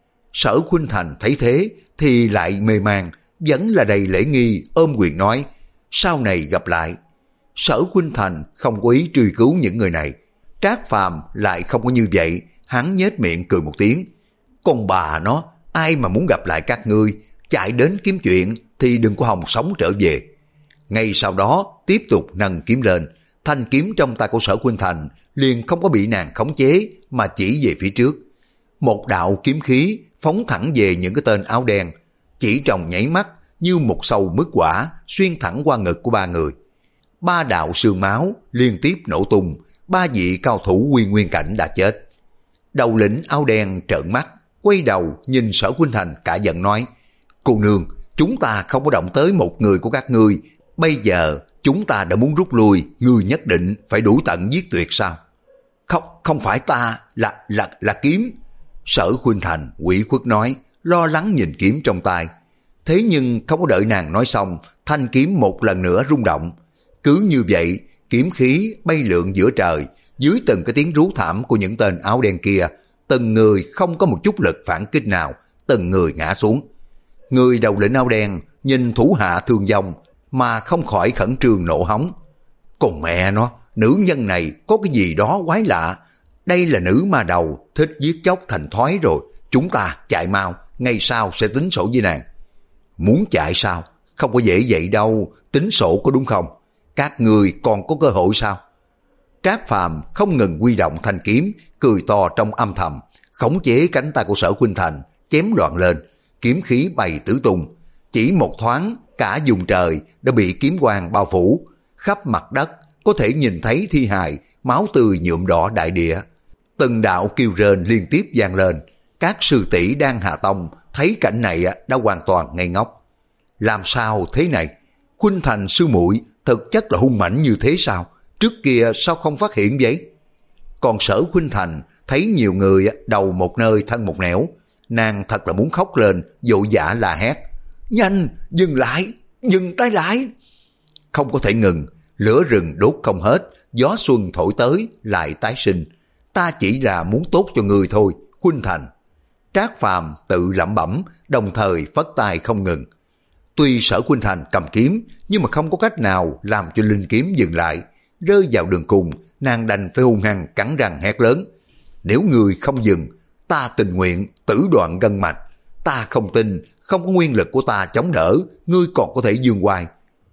Sở Khuynh Thành thấy thế thì lại mê man, vẫn là đầy lễ nghi ôm quyền nói: sau này gặp lại. Sở Khuynh Thành không có ý truy cứu những người này. Trác Phàm lại không có như vậy, hắn nhếch miệng cười một tiếng: con bà nó, ai mà muốn gặp lại các ngươi, chạy đến kiếm chuyện thì đừng có hòng sống trở về. Ngay sau đó tiếp tục nâng kiếm lên, thanh kiếm trong tay của Sở Khuynh Thành liền không có bị nàng khống chế mà chỉ về phía trước. Một đạo kiếm khí phóng thẳng về những cái tên áo đen, chỉ trong nháy mắt như một sâu mứt quả xuyên thẳng qua ngực của ba người. Ba đạo sương máu liên tiếp nổ tung, ba vị cao thủ quy nguyên cảnh đã chết. Đầu lĩnh áo đen trợn mắt, quay đầu nhìn Sở Khuynh Thành cả giận nói: cô nương, chúng ta không có động tới một người của các ngươi, bây giờ chúng ta đã muốn rút lui, ngươi nhất định phải đuổi tận giết tuyệt sao? Không, không phải ta, là, là, là kiếm. Sở Khuynh Thành ủy khuất nói, lo lắng nhìn kiếm trong tay. Thế nhưng không có đợi nàng nói xong, thanh kiếm một lần nữa rung động. Cứ như vậy, kiếm khí bay lượn giữa trời, dưới từng cái tiếng rú thảm của những tên áo đen kia, từng người không có một chút lực phản kích nào, từng người ngã xuống. Người đầu lĩnh áo đen nhìn thủ hạ thương vong mà không khỏi khẩn trương nộ hống. Còn mẹ nó, nữ nhân này có cái gì đó quái lạ. Đây là nữ ma đầu, thích giết chóc thành thói rồi. Chúng ta chạy mau, ngay sau sẽ tính sổ với nàng. Muốn chạy sao? Không có dễ vậy đâu, tính sổ có đúng không? Các người còn có cơ hội sao? Trác Phàm không ngừng huy động thanh kiếm, cười to trong âm thầm, khống chế cánh tay của Sở Khuynh Thành, chém loạn lên, kiếm khí bay tứ tung. Chỉ một thoáng, cả vùng trời đã bị kiếm quang bao phủ, khắp mặt đất có thể nhìn thấy thi hài, máu tươi nhuộm đỏ đại địa. Từng đạo kêu rên liên tiếp vang lên. Các sư tỷ Đan Hà Tông thấy cảnh này đã hoàn toàn ngây ngốc. Làm sao thế này? Khuynh Thành sư muội thực chất là hung mãnh như thế sao? Trước kia sao không phát hiện vậy? Còn Sở Khuynh Thành thấy nhiều người đầu một nơi thân một nẻo, nàng thật là muốn khóc lên, vội vã la hét: nhanh, dừng lại, dừng tay lại. Không có thể ngừng, lửa rừng đốt không hết, gió xuân thổi tới lại tái sinh. Ta chỉ là muốn tốt cho người thôi, Khuynh Thành. Trác Phàm tự lẩm bẩm, đồng thời phất tay không ngừng. Tuy Sở Khuynh Thành cầm kiếm, nhưng mà không có cách nào làm cho linh kiếm dừng lại. Rơi vào đường cùng, nàng đành phải hung hăng cắn răng hét lớn: nếu người không dừng, ta tình nguyện tử đoạn gân mạch. Ta không tin, không có nguyên lực của ta chống đỡ, ngươi còn có thể dương oai.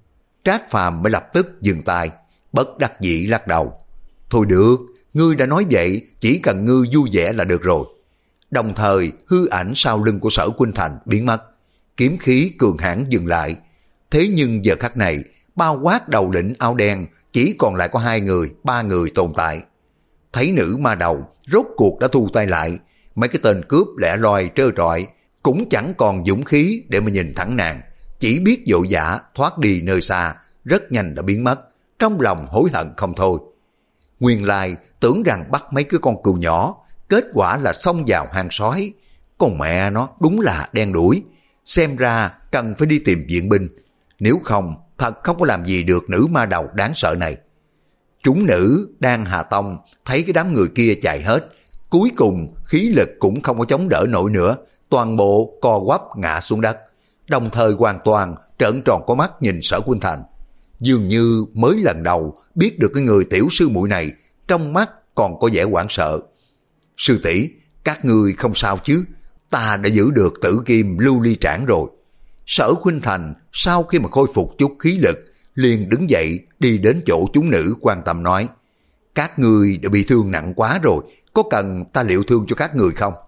Trác Phàm mới lập tức dừng tay, bất đắc dĩ lắc đầu. Thôi được, ngươi đã nói vậy, chỉ cần ngươi vui vẻ là được rồi. Đồng thời hư ảnh sau lưng của Sở Khuynh Thành biến mất, kiếm khí cường hãn dừng lại. Thế nhưng giờ khắc này, bao quát đầu lĩnh áo đen chỉ còn lại có hai người, ba người tồn tại. Thấy nữ ma đầu rốt cuộc đã thu tay lại, mấy cái tên cướp lẻ loi trơ trọi cũng chẳng còn dũng khí để mà nhìn thẳng nàng, chỉ biết vội vã thoát đi nơi xa, rất nhanh đã biến mất, trong lòng hối hận không thôi. Nguyên lai tưởng rằng bắt mấy cái con cừu nhỏ, kết quả là xông vào hang sói. Con mẹ nó đúng là đen đuổi, xem ra cần phải đi tìm viện binh, nếu không thật không có làm gì được nữ ma đầu đáng sợ này. Chúng nữ đang Hà Tông thấy cái đám người kia chạy hết, cuối cùng khí lực cũng không có chống đỡ nổi nữa, toàn bộ co quắp ngã xuống đất, đồng thời hoàn toàn trợn tròn có mắt nhìn Sở Khuynh Thành. Dường như mới lần đầu biết được cái người tiểu sư muội này, trong mắt còn có vẻ hoảng sợ. Sư tỷ, các ngươi không sao chứ? Ta đã giữ được tử kim lưu ly trảm rồi. Sở Khuynh Thành sau khi mà khôi phục chút khí lực, liền đứng dậy đi đến chỗ chúng nữ quan tâm nói: các ngươi đã bị thương nặng quá rồi, có cần ta liệu thương cho các người không?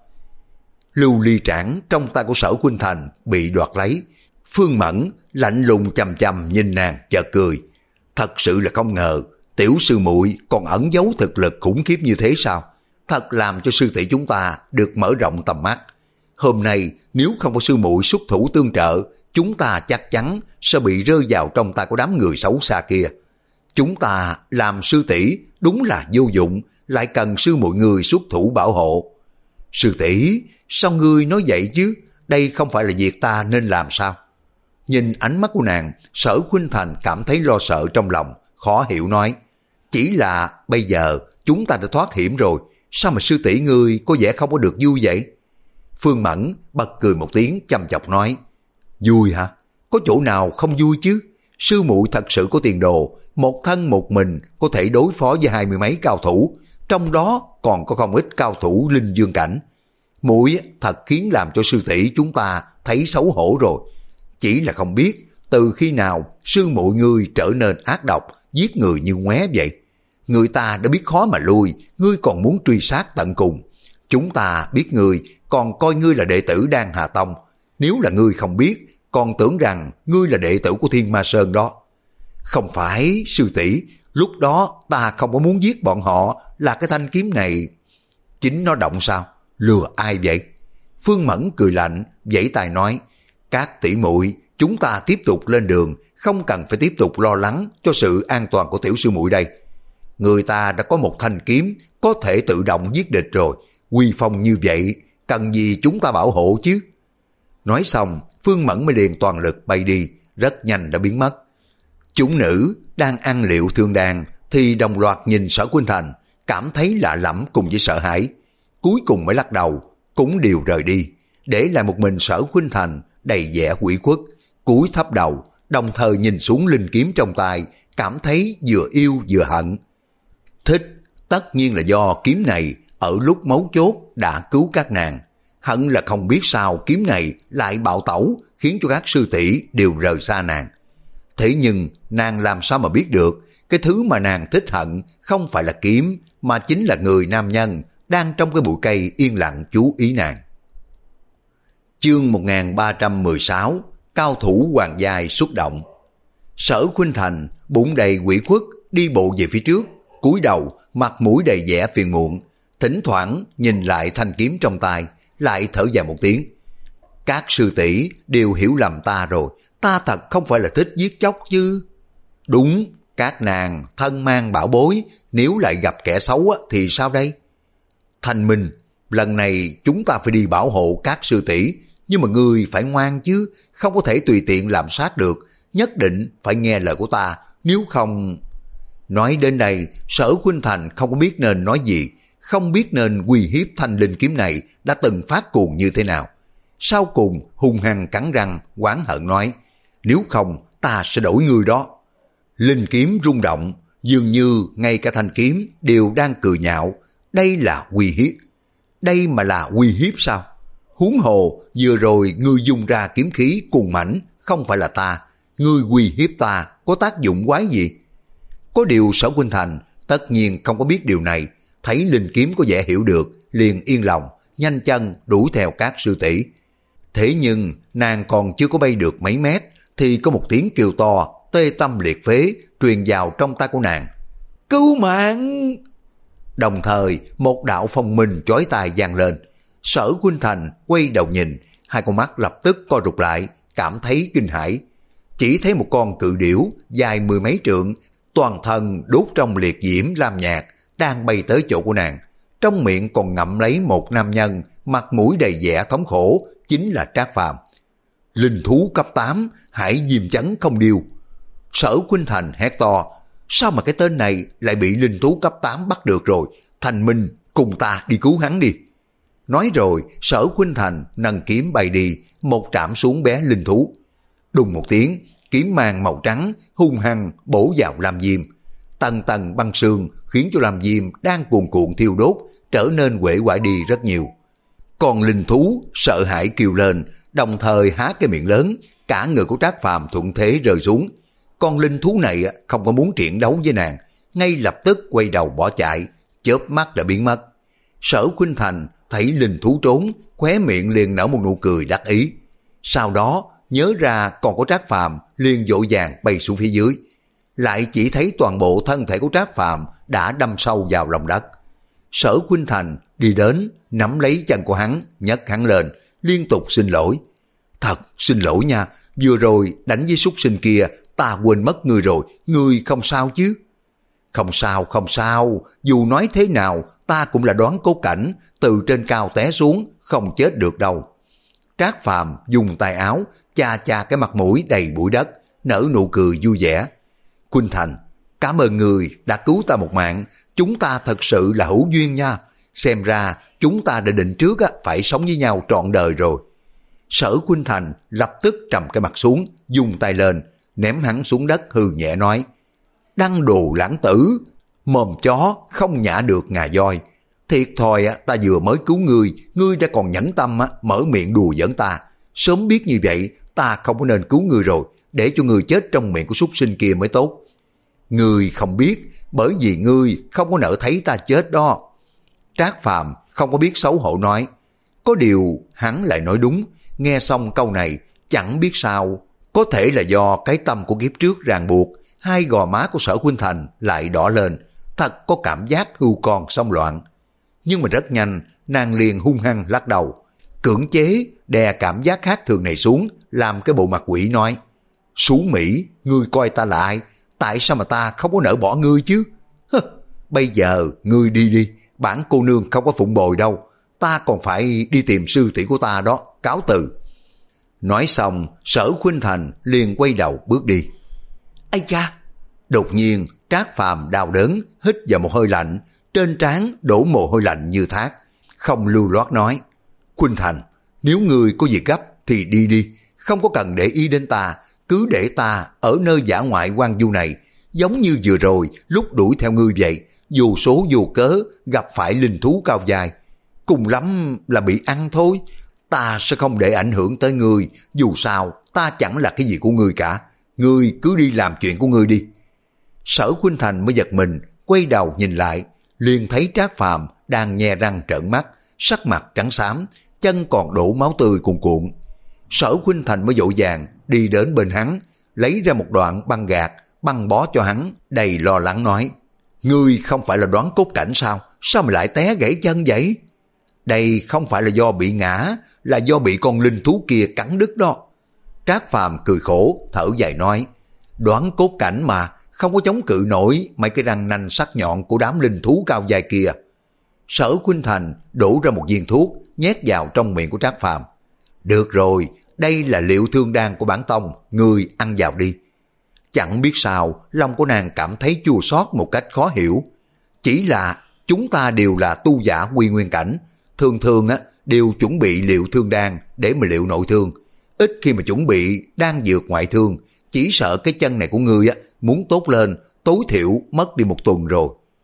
Lưu ly trảm trong tay của Sở Khuynh Thành bị đoạt lấy. Phương Mẫn lạnh lùng chằm chằm nhìn nàng chợt cười. Thật sự là không ngờ tiểu sư muội còn ẩn giấu thực lực khủng khiếp như thế sao? Thật làm cho sư tỷ chúng ta được mở rộng tầm mắt. Hôm nay nếu không có sư muội xuất thủ tương trợ, chúng ta chắc chắn sẽ bị rơi vào trong tay của đám người xấu xa kia. Chúng ta làm sư tỷ đúng là vô dụng, lại cần sư muội người xuất thủ bảo hộ. Sư tỷ, sao ngươi nói vậy chứ? Đây không phải là việc ta nên làm sao? Nhìn ánh mắt của nàng, Sở Khuynh Thành cảm thấy lo sợ trong lòng, khó hiểu nói: chỉ là bây giờ chúng ta đã thoát hiểm rồi, sao mà sư tỷ ngươi có vẻ không có được vui vậy? Phương Mẫn bật cười một tiếng chăm chọc nói: vui hả? Có chỗ nào không vui chứ? Sư muội thật sự có tiền đồ, một thân một mình có thể đối phó với hai mươi mấy cao thủ, trong đó còn có không ít cao thủ linh dương cảnh. Muội thật khiến làm cho sư tỷ chúng ta thấy xấu hổ rồi. Chỉ là không biết từ khi nào sư muội ngươi trở nên ác độc, giết người như ngoé vậy. Người ta đã biết khó mà lui, ngươi còn muốn truy sát tận cùng. Chúng ta biết ngươi, còn coi ngươi là đệ tử Đan Hà Tông. Nếu là ngươi không biết, còn tưởng rằng ngươi là đệ tử của Thiên Ma Sơn đó. Không phải sư tỷ, lúc đó ta không có muốn giết bọn họ, là cái thanh kiếm này chính nó động sao? Lừa ai vậy? Phương Mẫn cười lạnh, vẫy tay nói: các tỷ muội, chúng ta tiếp tục lên đường, không cần phải tiếp tục lo lắng cho sự an toàn của tiểu sư muội đây. Người ta đã có một thanh kiếm có thể tự động giết địch rồi, uy phong như vậy, cần gì chúng ta bảo hộ chứ? Nói xong, Phương Mẫn mới liền toàn lực bay đi, rất nhanh đã biến mất. Chúng nữ đang ăn liệu thương đàn thì đồng loạt nhìn Sở Khuynh Thành, cảm thấy lạ lẫm cùng với sợ hãi. Cuối cùng mới lắc đầu, cũng đều rời đi, để lại một mình Sở Khuynh Thành đầy vẻ ủy khuất, cúi thấp đầu, đồng thời nhìn xuống linh kiếm trong tay, cảm thấy vừa yêu vừa hận. Thích, tất nhiên là do kiếm này ở lúc mấu chốt đã cứu các nàng. Hận là không biết sao kiếm này lại bạo tẩu, khiến cho các sư tỷ đều rời xa nàng. Thế nhưng nàng làm sao mà biết được, cái thứ mà nàng thích hận không phải là kiếm, mà chính là người nam nhân đang trong cái bụi cây yên lặng chú ý nàng. Chương một nghìn ba trăm mười sáu, cao thủ hoàng giai xuất động. Sở Khuynh Thành bụng đầy quỷ khuất đi bộ về phía trước, cúi đầu, mặt mũi đầy vẻ phiền muộn, thỉnh thoảng nhìn lại thanh kiếm trong tay, lại thở dài một tiếng. Các sư tỷ đều hiểu lầm ta rồi, ta thật không phải là thích giết chóc chứ. Đúng, các nàng thân mang bảo bối, nếu lại gặp kẻ xấu thì sao đây? Thanh Minh, lần này chúng ta phải đi bảo hộ các sư tỷ, nhưng mà ngươi phải ngoan chứ, không có thể tùy tiện làm sát được, nhất định phải nghe lời của ta, nếu không... Nói đến đây, Sở Khuynh Thành không có biết nên nói gì, không biết nên uy hiếp thanh linh kiếm này đã từng phát cuồng như thế nào. Sau cùng hung hăng cắn răng, oán hận nói: nếu không ta sẽ đổi ngươi đó. Linh kiếm rung động, dường như ngay cả thanh kiếm đều đang cười nhạo. Đây là uy hiếp. Đây mà là uy hiếp sao? Huống hồ vừa rồi ngươi dùng ra kiếm khí cuồng mãnh, không phải là ta. Ngươi uy hiếp ta có tác dụng quái gì? Có điều Sở Khuynh Thành tất nhiên không có biết điều này, thấy linh kiếm có vẻ hiểu được, liền yên lòng, nhanh chân đuổi theo các sư tỷ. Thế nhưng nàng còn chưa có bay được mấy mét thì có một tiếng kêu to tê tâm liệt phế truyền vào trong tai của nàng. Cứu mạng! Đồng thời một đạo phong minh chói tai vang lên. Sở Khuynh Thành quay đầu nhìn, hai con mắt lập tức co rụt lại, cảm thấy kinh hãi. Chỉ thấy một con cự điểu dài mười mấy trượng, toàn thân đốt trong liệt diễm lam nhạt, đang bay tới chỗ của nàng. Trong miệng còn ngậm lấy một nam nhân, mặt mũi đầy vẻ thống khổ, chính là Trác Phàm. Linh thú cấp tám, Hải Diêm Chấn không điêu. Sở Khuynh Thành hét to, sao mà cái tên này lại bị linh thú cấp tám bắt được rồi, Thành Minh cùng ta đi cứu hắn đi. Nói rồi Sở Khuynh Thành nâng kiếm bay đi, một trảm xuống bé linh thú. Đùng một tiếng, kiếm mang màu trắng hung hăng bổ vào Lam Diêm. Tầng tầng băng sương khiến cho Lam Diêm đang cuồn cuộn thiêu đốt trở nên uể oải đi rất nhiều. Còn linh thú sợ hãi kêu lên, đồng thời há cái miệng lớn, cả người của Trác Phàm thuận thế rơi xuống. Con linh thú này không có muốn triển đấu với nàng, ngay lập tức quay đầu bỏ chạy, chớp mắt đã biến mất. Sở Khuynh Thành thấy linh thú trốn, khóe miệng liền nở một nụ cười đắc ý. Sau đó nhớ ra còn có Trác Phàm, liền vội vàng bay xuống phía dưới. Lại chỉ thấy toàn bộ thân thể của Trác Phàm đã đâm sâu vào lòng đất. Sở Khuynh Thành đi đến, nắm lấy chân của hắn, nhấc hắn lên, liên tục xin lỗi. Thật xin lỗi nha, vừa rồi đánh với súc sinh kia, ta quên mất ngươi rồi, ngươi không sao chứ? Không sao, không sao, dù nói thế nào, ta cũng là Đoán Cốt cảnh, từ trên cao té xuống, không chết được đâu. Trác Phàm dùng tay áo, chà chà cái mặt mũi đầy bụi đất, nở nụ cười vui vẻ. Khuynh Thành, cảm ơn người đã cứu ta một mạng, chúng ta thật sự là hữu duyên nha. Xem ra chúng ta đã định trước phải sống với nhau trọn đời rồi. Sở Khuynh Thành lập tức trầm cái mặt xuống, dùng tay lên, ném hắn xuống đất hừ nhẹ nói. Đăng đồ lãng tử, mồm chó không nhả được ngà voi. Thiệt thòi ta vừa mới cứu ngươi, ngươi đã còn nhẫn tâm mở miệng đùa giỡn ta. Sớm biết như vậy, ta không có nên cứu ngươi rồi, để cho ngươi chết trong miệng của súc sinh kia mới tốt. Ngươi không biết, bởi vì ngươi không có nỡ thấy ta chết đó. Trác Phàm không có biết xấu hổ nói. Có điều hắn lại nói đúng, nghe xong câu này chẳng biết sao. Có thể là do cái tâm của kiếp trước ràng buộc, hai gò má của Sở Khuynh Thành lại đỏ lên, thật có cảm giác hưu con xông loạn. Nhưng mà rất nhanh, nàng liền hung hăng lắc đầu, cưỡng chế đè cảm giác khác thường này xuống, làm cái bộ mặt quỷ nói. Sú Mỹ, ngươi coi ta là ai? Tại sao mà ta không có nỡ bỏ ngươi chứ? Hơ, bây giờ ngươi đi đi, bản cô nương không có phụng bồi đâu, ta còn phải đi tìm sư tỷ của ta đó, cáo từ. Nói xong, Sở Khuynh Thành liền quay đầu bước đi. Ây cha! Đột nhiên, Trác Phàm đau đớn, hít vào một hơi lạnh, trên trán đổ mồ hôi lạnh như thác, không lưu loát nói. Khuynh Thành, nếu ngươi có việc gấp thì đi đi, không có cần để ý đến ta, cứ để ta ở nơi dã ngoại hoang vu này, giống như vừa rồi lúc đuổi theo ngươi vậy, dù số dù cớ gặp phải linh thú cao dài, cùng lắm là bị ăn thôi. Ta sẽ không để ảnh hưởng tới ngươi, dù sao ta chẳng là cái gì của ngươi cả, ngươi cứ đi làm chuyện của ngươi đi. Sở Khuynh Thành mới giật mình, quay đầu nhìn lại, liền thấy Trác Phàm đang nhe răng trợn mắt, sắc mặt trắng xám, chân còn đổ máu tươi cuồn cuộn. Sở Khuynh Thành mới vội vàng đi đến bên hắn, lấy ra một đoạn băng gạc, băng bó cho hắn, đầy lo lắng nói. Ngươi không phải là Đoán Cốt cảnh sao? Sao mà lại té gãy chân vậy? Đây không phải là do bị ngã, là do bị con linh thú kia cắn đứt đó. Trác Phàm cười khổ, thở dài nói. Đoán Cốt cảnh mà, không có chống cự nổi mấy cái răng nanh sắc nhọn của đám linh thú cao dài kia. Sở Khuynh Thành đổ ra một viên thuốc, nhét vào trong miệng của Trác Phàm. Được rồi, đây là liệu thương đan của bản tông, ngươi ăn vào đi. Chẳng biết sao, lòng của nàng cảm thấy chua xót một cách khó hiểu. Chỉ là chúng ta đều là tu giả quy nguyên cảnh, thường thường á đều chuẩn bị liệu thương đan để mà liệu nội thương, ít khi mà chuẩn bị đan dược ngoại thương. Chỉ sợ cái chân này của ngươi á muốn tốt lên, tối thiểu mất đi một tuần rồi.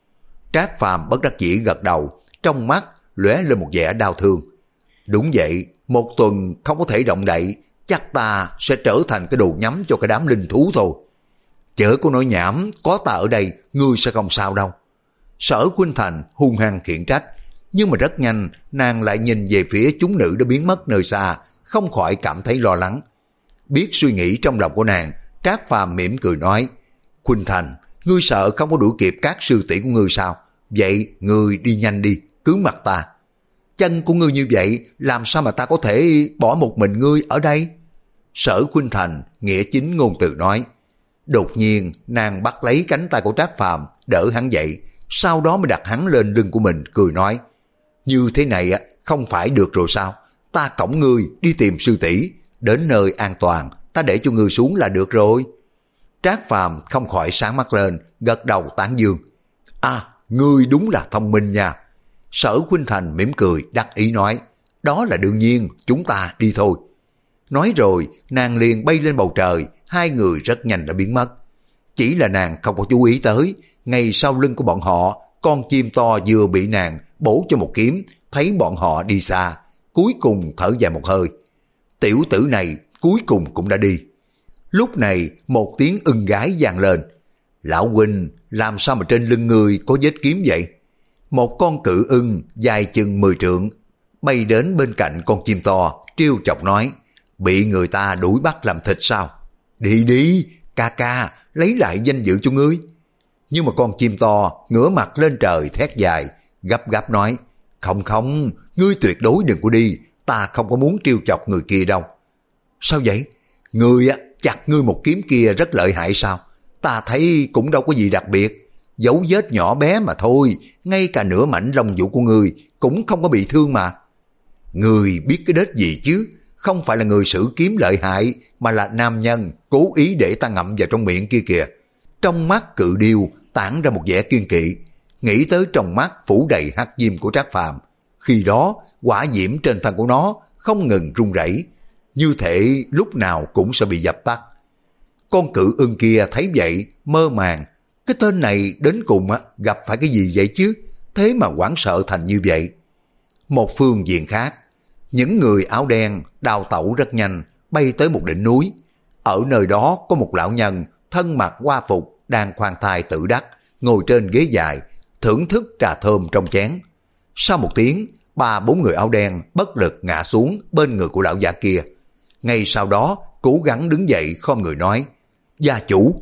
Trác Phàm bất đắc dĩ gật đầu, trong mắt lóe lên một vẻ đau thương. Đúng vậy, một tuần không có thể động đậy, chắc ta sẽ trở thành cái đồ nhắm cho cái đám linh thú thôi. Chớ có nói nhảm, có ta ở đây, ngươi sẽ không sao đâu. Sở Khuynh Thành hung hăng khiển trách, Nhưng mà rất nhanh, nàng lại nhìn về phía chúng nữ đã biến mất nơi xa, không khỏi cảm thấy lo lắng. Biết suy nghĩ trong lòng của nàng, Trác Phàm mỉm cười nói, Khuynh Thành, ngươi sợ không có đuổi kịp các sư tỷ của ngươi sao? Vậy ngươi đi nhanh đi, cứ mặc ta. Chân của ngươi như vậy, làm sao mà ta có thể bỏ một mình ngươi ở đây? Sở Khuynh Thành nghĩa chính ngôn từ nói. Đột nhiên nàng bắt lấy cánh tay của Trác Phàm đỡ hắn dậy, sau đó mới đặt hắn lên lưng của mình, cười nói, như thế này không phải được rồi sao? Ta cõng ngươi đi tìm sư tỷ, đến nơi an toàn ta để cho ngươi xuống là được rồi. Trác Phàm không khỏi sáng mắt lên, gật đầu tán dương. À, ngươi đúng là thông minh nha. Sở Khuynh Thành mỉm cười đắc ý nói, đó là đương nhiên, chúng ta đi thôi. Nói rồi nàng liền bay lên bầu trời, hai người rất nhanh đã biến mất. Chỉ là nàng không có chú ý tới, ngay sau lưng của bọn họ, con chim to vừa bị nàng bổ cho một kiếm, thấy bọn họ đi xa, cuối cùng thở dài một hơi. Tiểu tử này cuối cùng cũng đã đi. Lúc này một tiếng ưng gái vang lên. Lão huynh, làm sao mà trên lưng người có vết kiếm vậy? Một con cự ưng dài chừng mười trượng bay đến bên cạnh con chim to, trêu chọc nói, bị người ta đuổi bắt làm thịt sao? Đi đi, ca ca, lấy lại danh dự cho ngươi. Nhưng mà con chim to ngửa mặt lên trời thét dài, gấp gáp nói, không không, ngươi tuyệt đối đừng có đi, ta không có muốn trêu chọc người kia đâu. Sao vậy? Ngươi á, chặt ngươi một kiếm kia rất lợi hại sao? Ta thấy cũng đâu có gì đặc biệt, dấu vết nhỏ bé mà thôi, ngay cả nửa mảnh lông vũ của ngươi cũng không có bị thương mà. Ngươi biết cái đết gì chứ? Không phải là người sử kiếm lợi hại, mà là nam nhân cố ý để ta ngậm vào trong miệng kia kìa. Trong mắt cự điêu tản ra một vẻ kiên kỵ, nghĩ tới trong mắt phủ đầy hắc diêm của Trác Phàm. Khi đó hỏa diễm trên thân của nó không ngừng run rẩy, như thể lúc nào cũng sẽ bị dập tắt. Con cự ưng kia thấy vậy mơ màng, cái tên này đến cùng á, gặp phải cái gì vậy chứ, thế mà hoảng sợ thành như vậy. Một phương diện khác, những người áo đen đào tẩu rất nhanh, bay tới một đỉnh núi. Ở nơi đó có một lão nhân thân mặc hoa phục đang khoan thai tự đắc, ngồi trên ghế dài thưởng thức trà thơm trong chén. Sau một tiếng, ba bốn người áo đen bất lực ngã xuống bên người của lão già kia. Ngay sau đó cố gắng đứng dậy khom người nói, gia chủ.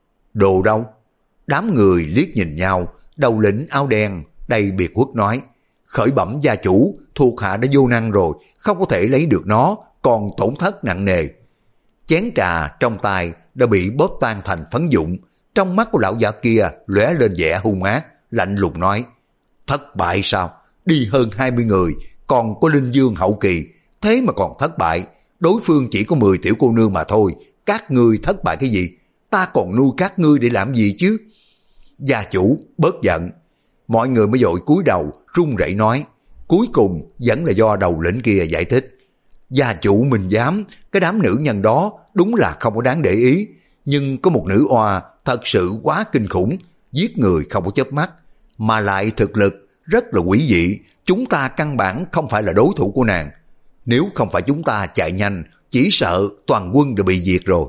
Đồ đâu? Đám người liếc nhìn nhau, đầu lĩnh áo đen đầy biệt khuất nói, khởi bẩm gia chủ, thuộc hạ đã vô năng rồi, không có thể lấy được nó, còn tổn thất nặng nề. Chén trà trong tay đã bị bóp tan thành phấn vụn. Trong mắt của lão già kia lóe lên vẻ hung ác, lạnh lùng nói, thất bại sao? Đi hơn hai mươi người, còn có linh dương hậu kỳ, thế mà còn thất bại. Đối phương chỉ có mười tiểu cô nương mà thôi, các ngươi thất bại cái gì? Ta còn nuôi các ngươi để làm gì chứ? Gia chủ bớt giận. Mọi người mới dội cúi đầu run rẩy nói, cuối cùng vẫn là do đầu lĩnh kia giải thích. Gia chủ mình dám, cái đám nữ nhân đó đúng là không có đáng để ý, nhưng có một nữ oa thật sự quá kinh khủng, giết người không có chớp mắt, mà lại thực lực rất là quỷ dị, chúng ta căn bản không phải là đối thủ của nàng. Nếu không phải chúng ta chạy nhanh, chỉ sợ toàn quân đã bị diệt rồi.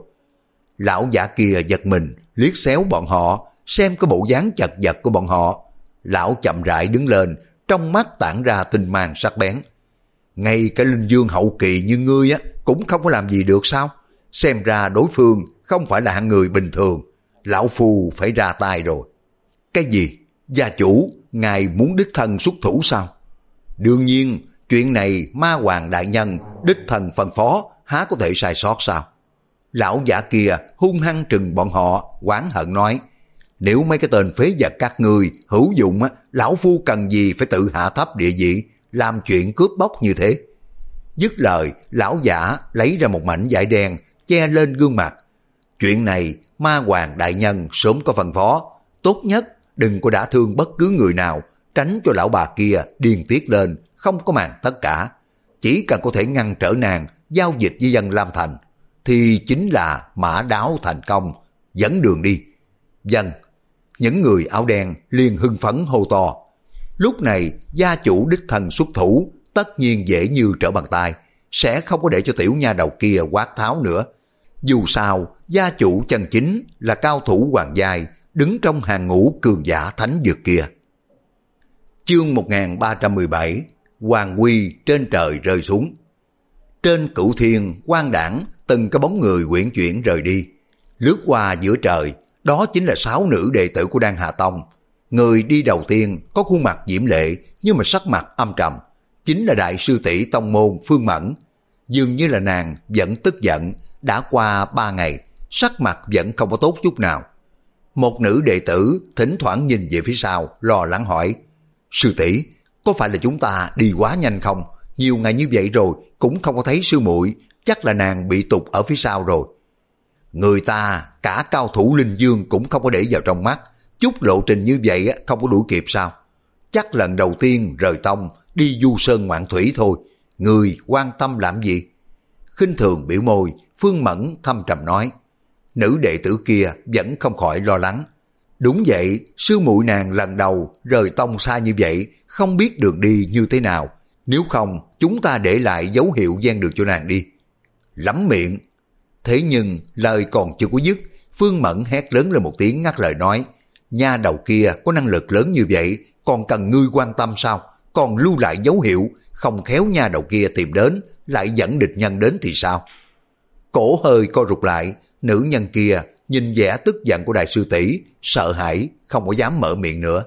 Lão giả kia giật mình, liếc xéo bọn họ, xem cái bộ dáng chật vật của bọn họ. Lão chậm rãi đứng lên, trong mắt tản ra tinh mang sắc bén. Ngay cái linh dương hậu kỳ như ngươi á cũng không có làm gì được sao? Xem ra đối phương không phải là hạng người bình thường, lão phu phải ra tay rồi. Cái gì? Gia chủ, ngài muốn đích thân xuất thủ sao? Đương nhiên, chuyện này ma hoàng đại nhân đích thân phân phó, há có thể sai sót sao? Lão giả kia hung hăng trừng bọn họ, oán hận nói, nếu mấy cái tên phế vật các ngươi hữu dụng á, lão phu cần gì phải tự hạ thấp địa vị, làm chuyện cướp bóc như thế. Dứt lời, lão giả lấy ra một mảnh vải đen che lên gương mặt. Chuyện này ma hoàng đại nhân sớm có phân phó, tốt nhất đừng có đả thương bất cứ người nào, tránh cho lão bà kia điên tiết lên, không có màng tất cả. Chỉ cần có thể ngăn trở nàng giao dịch với dân Lam Thành, thì chính là mã đáo thành công, dẫn đường đi. Dân, những người áo đen liền hưng phấn hô to. Lúc này gia chủ đích thân xuất thủ, tất nhiên dễ như trở bàn tay, sẽ không có để cho tiểu nha đầu kia quát tháo nữa. Dù sao, gia chủ chân chính là cao thủ hoàng giai, đứng trong hàng ngũ cường giả thánh dược kia. Chương một nghìn ba trăm mười bảy, Hoàng Quy trên trời rơi xuống. Trên Cửu Thiên, quang đảng, từng cái bóng người quyển chuyển rời đi. Lướt qua giữa trời, đó chính là sáu nữ đệ tử của Đan Hà Tông. Người đi đầu tiên có khuôn mặt diễm lệ nhưng mà sắc mặt âm trầm, chính là đại sư tỷ tông môn Phương Mẫn. Dường như là nàng vẫn tức giận, đã qua ba ngày, sắc mặt vẫn không có tốt chút nào. Một nữ đệ tử thỉnh thoảng nhìn về phía sau, lo lắng hỏi: sư tỷ, có phải là chúng ta đi quá nhanh không? Nhiều ngày như vậy rồi cũng không có thấy sư muội, chắc là nàng bị tụt ở phía sau rồi. Người ta cả cao thủ linh dương cũng không có để vào trong mắt, chút lộ trình như vậy không có đuổi kịp sao? Chắc lần đầu tiên rời tông đi du sơn ngoạn thủy thôi, người quan tâm làm gì? Khinh thường biểu môi, Phương Mẫn thâm trầm nói. Nữ đệ tử kia vẫn không khỏi lo lắng. Đúng vậy, sư muội nàng lần đầu rời tông xa như vậy, không biết đường đi như thế nào. Nếu không, chúng ta để lại dấu hiệu gian được cho nàng đi. Lắm miệng. Thế nhưng, lời còn chưa có dứt, Phương Mẫn hét lớn lên một tiếng ngắt lời nói. Nha đầu kia có năng lực lớn như vậy, còn cần ngươi quan tâm sao? Còn lưu lại dấu hiệu, không khéo nha đầu kia tìm đến, lại dẫn địch nhân đến thì sao? Cổ hơi co rụt lại, nữ nhân kia nhìn vẻ tức giận của đại sư tỷ, sợ hãi, không có dám mở miệng nữa.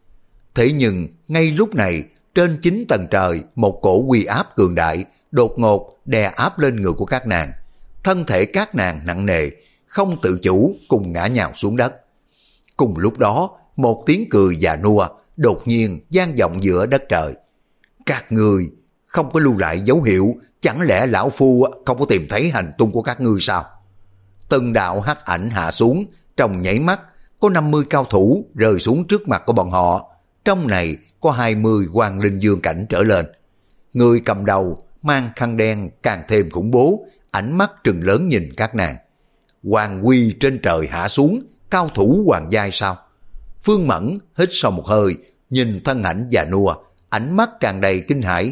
Thế nhưng, ngay lúc này, trên chín tầng trời, một cổ uy áp cường đại, đột ngột đè áp lên người của các nàng. Thân thể các nàng nặng nề, không tự chủ cùng ngã nhào xuống đất. Cùng lúc đó, một tiếng cười già nua đột nhiên vang vọng giữa đất trời. Các ngươi không có lưu lại dấu hiệu, chẳng lẽ lão phu không có tìm thấy hành tung của các ngươi sao? Từng đạo hắc ảnh hạ xuống, trong nháy mắt có năm mươi cao thủ rơi xuống trước mặt của bọn họ. Trong này có hai mươi hoàng linh dương cảnh trở lên. Người cầm đầu mang khăn đen càng thêm khủng bố, ánh mắt trừng lớn nhìn các nàng. Hoàng quy trên trời hạ xuống, cao thủ hoàng giai sao? Phương Mẫn hít sâu một hơi, nhìn thân ảnh già nua, ánh mắt tràn đầy kinh hãi.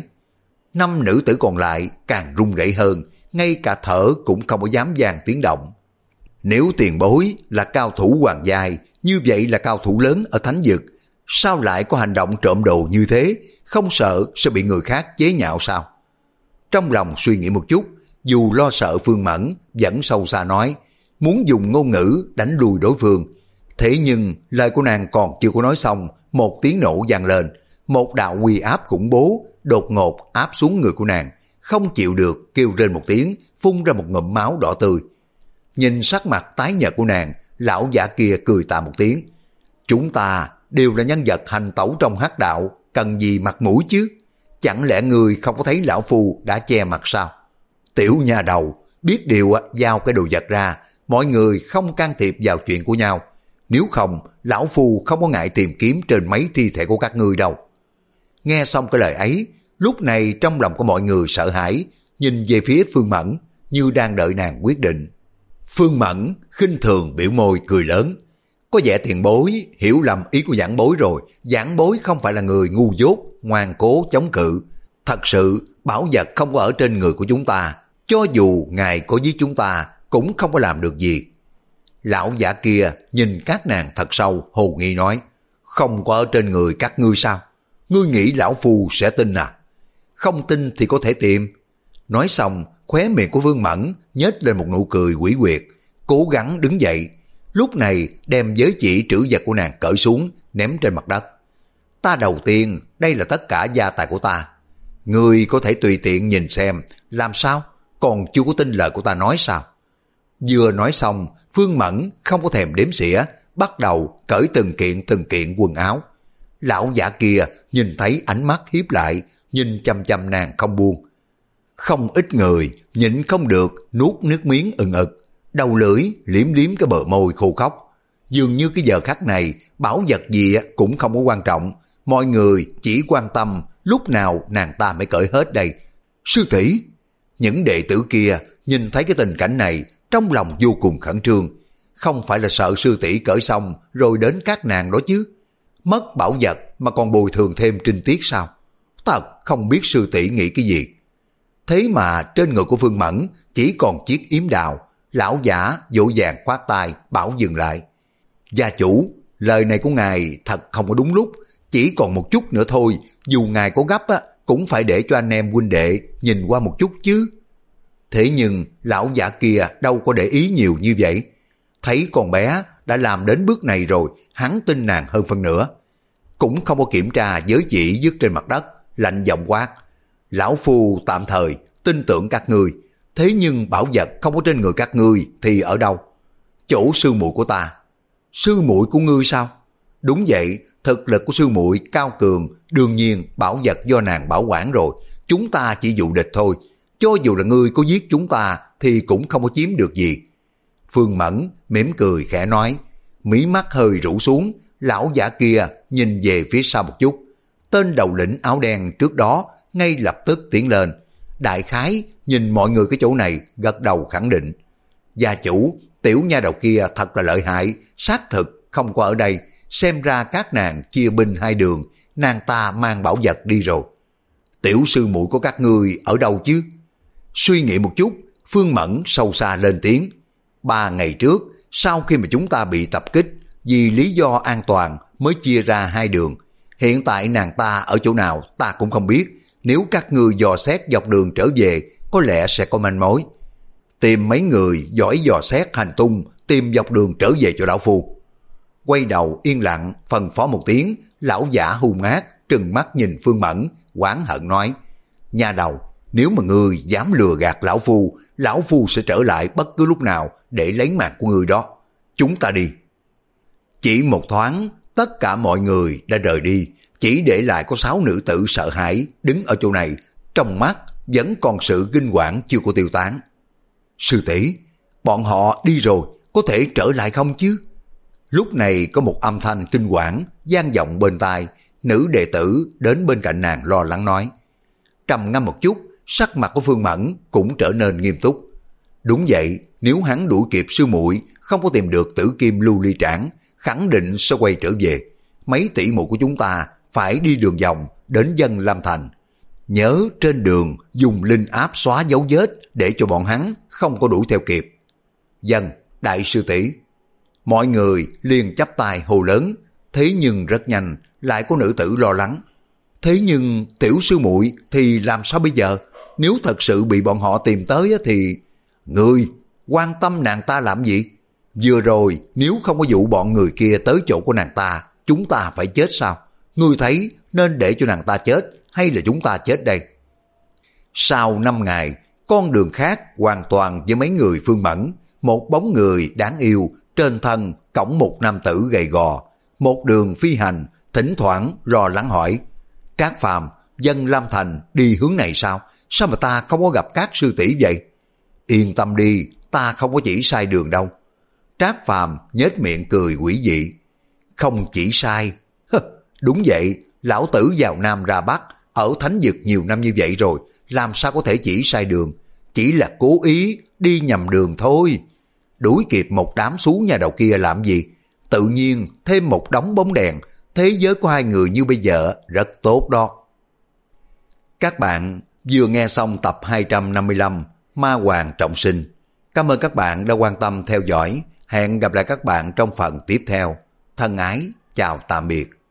Năm nữ tử còn lại càng run rẩy hơn, ngay cả thở cũng không có dám vang tiếng động. Nếu tiền bối là cao thủ hoàng giai, như vậy là cao thủ lớn ở thánh vực, sao lại có hành động trộm đồ như thế, không sợ sẽ bị người khác chế nhạo sao? Trong lòng suy nghĩ một chút, dù lo sợ Phương Mẫn, vẫn sâu xa nói, muốn dùng ngôn ngữ đánh lùi đối phương. Thế nhưng lời của nàng còn chưa có nói xong, một tiếng nổ vang lên, một đạo uy áp khủng bố đột ngột áp xuống người của nàng, không chịu được kêu lên một tiếng, phun ra một ngụm máu đỏ tươi. Nhìn sắc mặt tái nhợt của nàng, lão giả kia cười tà một tiếng. Chúng ta đều là nhân vật hành tẩu trong hắc đạo, cần gì mặt mũi chứ? Chẳng lẽ người không có thấy lão phu đã che mặt sao? Tiểu nhà đầu, biết điều giao cái đồ vật ra, mọi người không can thiệp vào chuyện của nhau. Nếu không, lão phu không có ngại tìm kiếm trên mấy thi thể của các ngươi đâu. Nghe xong cái lời ấy, lúc này trong lòng của mọi người sợ hãi, nhìn về phía Phương Mẫn, như đang đợi nàng quyết định. Phương Mẫn khinh thường biểu môi cười lớn. Có vẻ tiền bối hiểu lầm ý của giảng bối rồi, giảng bối không phải là người ngu dốt, ngoan cố chống cự. Thật sự, bảo vật không có ở trên người của chúng ta, cho dù ngài có giết chúng ta, cũng không có làm được gì. Lão giả kia nhìn các nàng thật sâu, hồ nghi nói, không có ở trên người các ngươi sao? Ngươi nghĩ lão phu sẽ tin à? Không tin thì có thể tìm. Nói xong, khóe miệng của Vương Mẫn nhếch lên một nụ cười quỷ quyệt, cố gắng đứng dậy. Lúc này đem giới chỉ trữ vật của nàng cởi xuống, ném trên mặt đất. Ta đầu tiên, đây là tất cả gia tài của ta. Ngươi có thể tùy tiện nhìn xem, làm sao? Còn chưa có tin lời của ta nói sao? Vừa nói xong, Phương Mẫn không có thèm đếm xỉa, bắt đầu cởi từng kiện từng kiện quần áo. Lão giả kia nhìn thấy ánh mắt hiếp lại, nhìn chăm chăm nàng không buông. Không ít người nhịn không được nuốt nước miếng ừng ực, đầu lưỡi liếm liếm cái bờ môi khô khóc. Dường như cái giờ khắc này bảo vật gì cũng không có quan trọng, mọi người chỉ quan tâm lúc nào nàng ta mới cởi hết đây. Sư tỷ, những đệ tử kia nhìn thấy cái tình cảnh này trong lòng vô cùng khẩn trương, không phải là sợ sư tỷ cởi xong rồi đến các nàng đó chứ. Mất bảo vật mà còn bồi thường thêm trinh tiết sao? Thật không biết sư tỷ nghĩ cái gì. Thế mà trên người của Phương Mẫn chỉ còn chiếc yếm đào. Lão giả vội vàng khoát tay bảo dừng lại. Gia chủ, lời này của ngài thật không có đúng lúc, chỉ còn một chút nữa thôi, dù ngài có gấp á, cũng phải để cho anh em huynh đệ nhìn qua một chút chứ. Thế nhưng lão giả kia đâu có để ý nhiều như vậy. Thấy con bé đã làm đến bước này rồi, hắn tin nàng hơn phân nửa. Cũng không có kiểm tra giới chỉ dứt trên mặt đất, lạnh giọng quát. Lão phu tạm thời tin tưởng các ngươi, thế nhưng bảo vật không có trên người các ngươi thì ở đâu? Chỗ sư muội của ta. Sư muội của ngươi sao? Đúng vậy, thực lực của sư muội cao cường, đương nhiên bảo vật do nàng bảo quản rồi, chúng ta chỉ dụ địch thôi. Cho dù là ngươi có giết chúng ta thì cũng không có chiếm được gì. Phương Mẫn mỉm cười khẽ nói, mí mắt hơi rũ xuống, lão giả kia nhìn về phía sau một chút. Tên đầu lĩnh áo đen trước đó ngay lập tức tiến lên. Đại khái nhìn mọi người cái chỗ này, gật đầu khẳng định. Gia chủ, tiểu nha đầu kia thật là lợi hại, xác thực không có ở đây, xem ra các nàng chia binh hai đường, nàng ta mang bảo vật đi rồi. Tiểu sư muội của các ngươi ở đâu chứ? Suy nghĩ một chút, Phương Mẫn sâu xa lên tiếng. Ba ngày trước, sau khi mà chúng ta bị tập kích, vì lý do an toàn mới chia ra hai đường. Hiện tại nàng ta ở chỗ nào ta cũng không biết, nếu các ngươi dò xét dọc đường trở về, có lẽ sẽ có manh mối. Tìm mấy người giỏi dò xét hành tung, tìm dọc đường trở về cho lão phu. Quay đầu yên lặng, phân phó một tiếng, lão giả hung ác, trừng mắt nhìn Phương Mẫn, oán hận nói, nhà đầu, nếu mà ngươi dám lừa gạt lão phu, lão phu sẽ trở lại bất cứ lúc nào để lấy mạng của ngươi đó. Chúng ta đi. Chỉ một thoáng, tất cả mọi người đã rời đi, chỉ để lại có sáu nữ tử sợ hãi đứng ở chỗ này, trong mắt vẫn còn sự kinh quản chưa có tiêu tán. Sư tỷ, bọn họ đi rồi, có thể trở lại không chứ? Lúc này có một âm thanh kinh quản vang vọng bên tai, nữ đệ tử đến bên cạnh nàng lo lắng nói. Trầm ngâm một chút, sắc mặt của Phương Mẫn cũng trở nên nghiêm túc. Đúng vậy, nếu hắn đuổi kịp sư muội, không có tìm được tử kim lưu ly trảng, khẳng định sẽ quay trở về. Mấy tỷ muội của chúng ta phải đi đường vòng đến Dân Lam Thành. Nhớ trên đường dùng linh áp xóa dấu vết để cho bọn hắn không có đuổi theo kịp. Dân, đại sư tỷ. Mọi người liền chắp tay hô lớn, thế nhưng rất nhanh lại có nữ tử lo lắng. Thế nhưng tiểu sư muội thì làm sao bây giờ? Nếu thật sự bị bọn họ tìm tới thì... Ngươi quan tâm nàng ta làm gì? Vừa rồi nếu không có dụ bọn người kia tới chỗ của nàng ta, chúng ta phải chết sao? Ngươi thấy nên để cho nàng ta chết hay là chúng ta chết đây? Sau năm ngày, con đường khác hoàn toàn với mấy người Phương Mẫn, một bóng người đáng yêu, trên thân cõng một nam tử gầy gò, một đường phi hành, thỉnh thoảng lo lắng hỏi, Trác Phàm, Dân Lam Thành đi hướng này sao? Sao mà ta không có gặp các sư tỷ vậy? Yên tâm đi, ta không có chỉ sai đường đâu. Trác Phàm nhếch miệng cười quỷ dị. Không chỉ sai. Hơ, đúng vậy, lão tử vào Nam ra Bắc, ở Thánh Vực nhiều năm như vậy rồi, làm sao có thể chỉ sai đường? Chỉ là cố ý đi nhầm đường thôi. Đuổi kịp một đám xú nhà đầu kia làm gì? Tự nhiên thêm một đống bóng đèn, thế giới của hai người như bây giờ rất tốt đó. Các bạn vừa nghe xong tập hai trăm năm mươi lăm Ma Hoàng Trọng Sinh. Cảm ơn các bạn đã quan tâm theo dõi. Hẹn gặp lại các bạn trong phần tiếp theo. Thân ái, chào tạm biệt.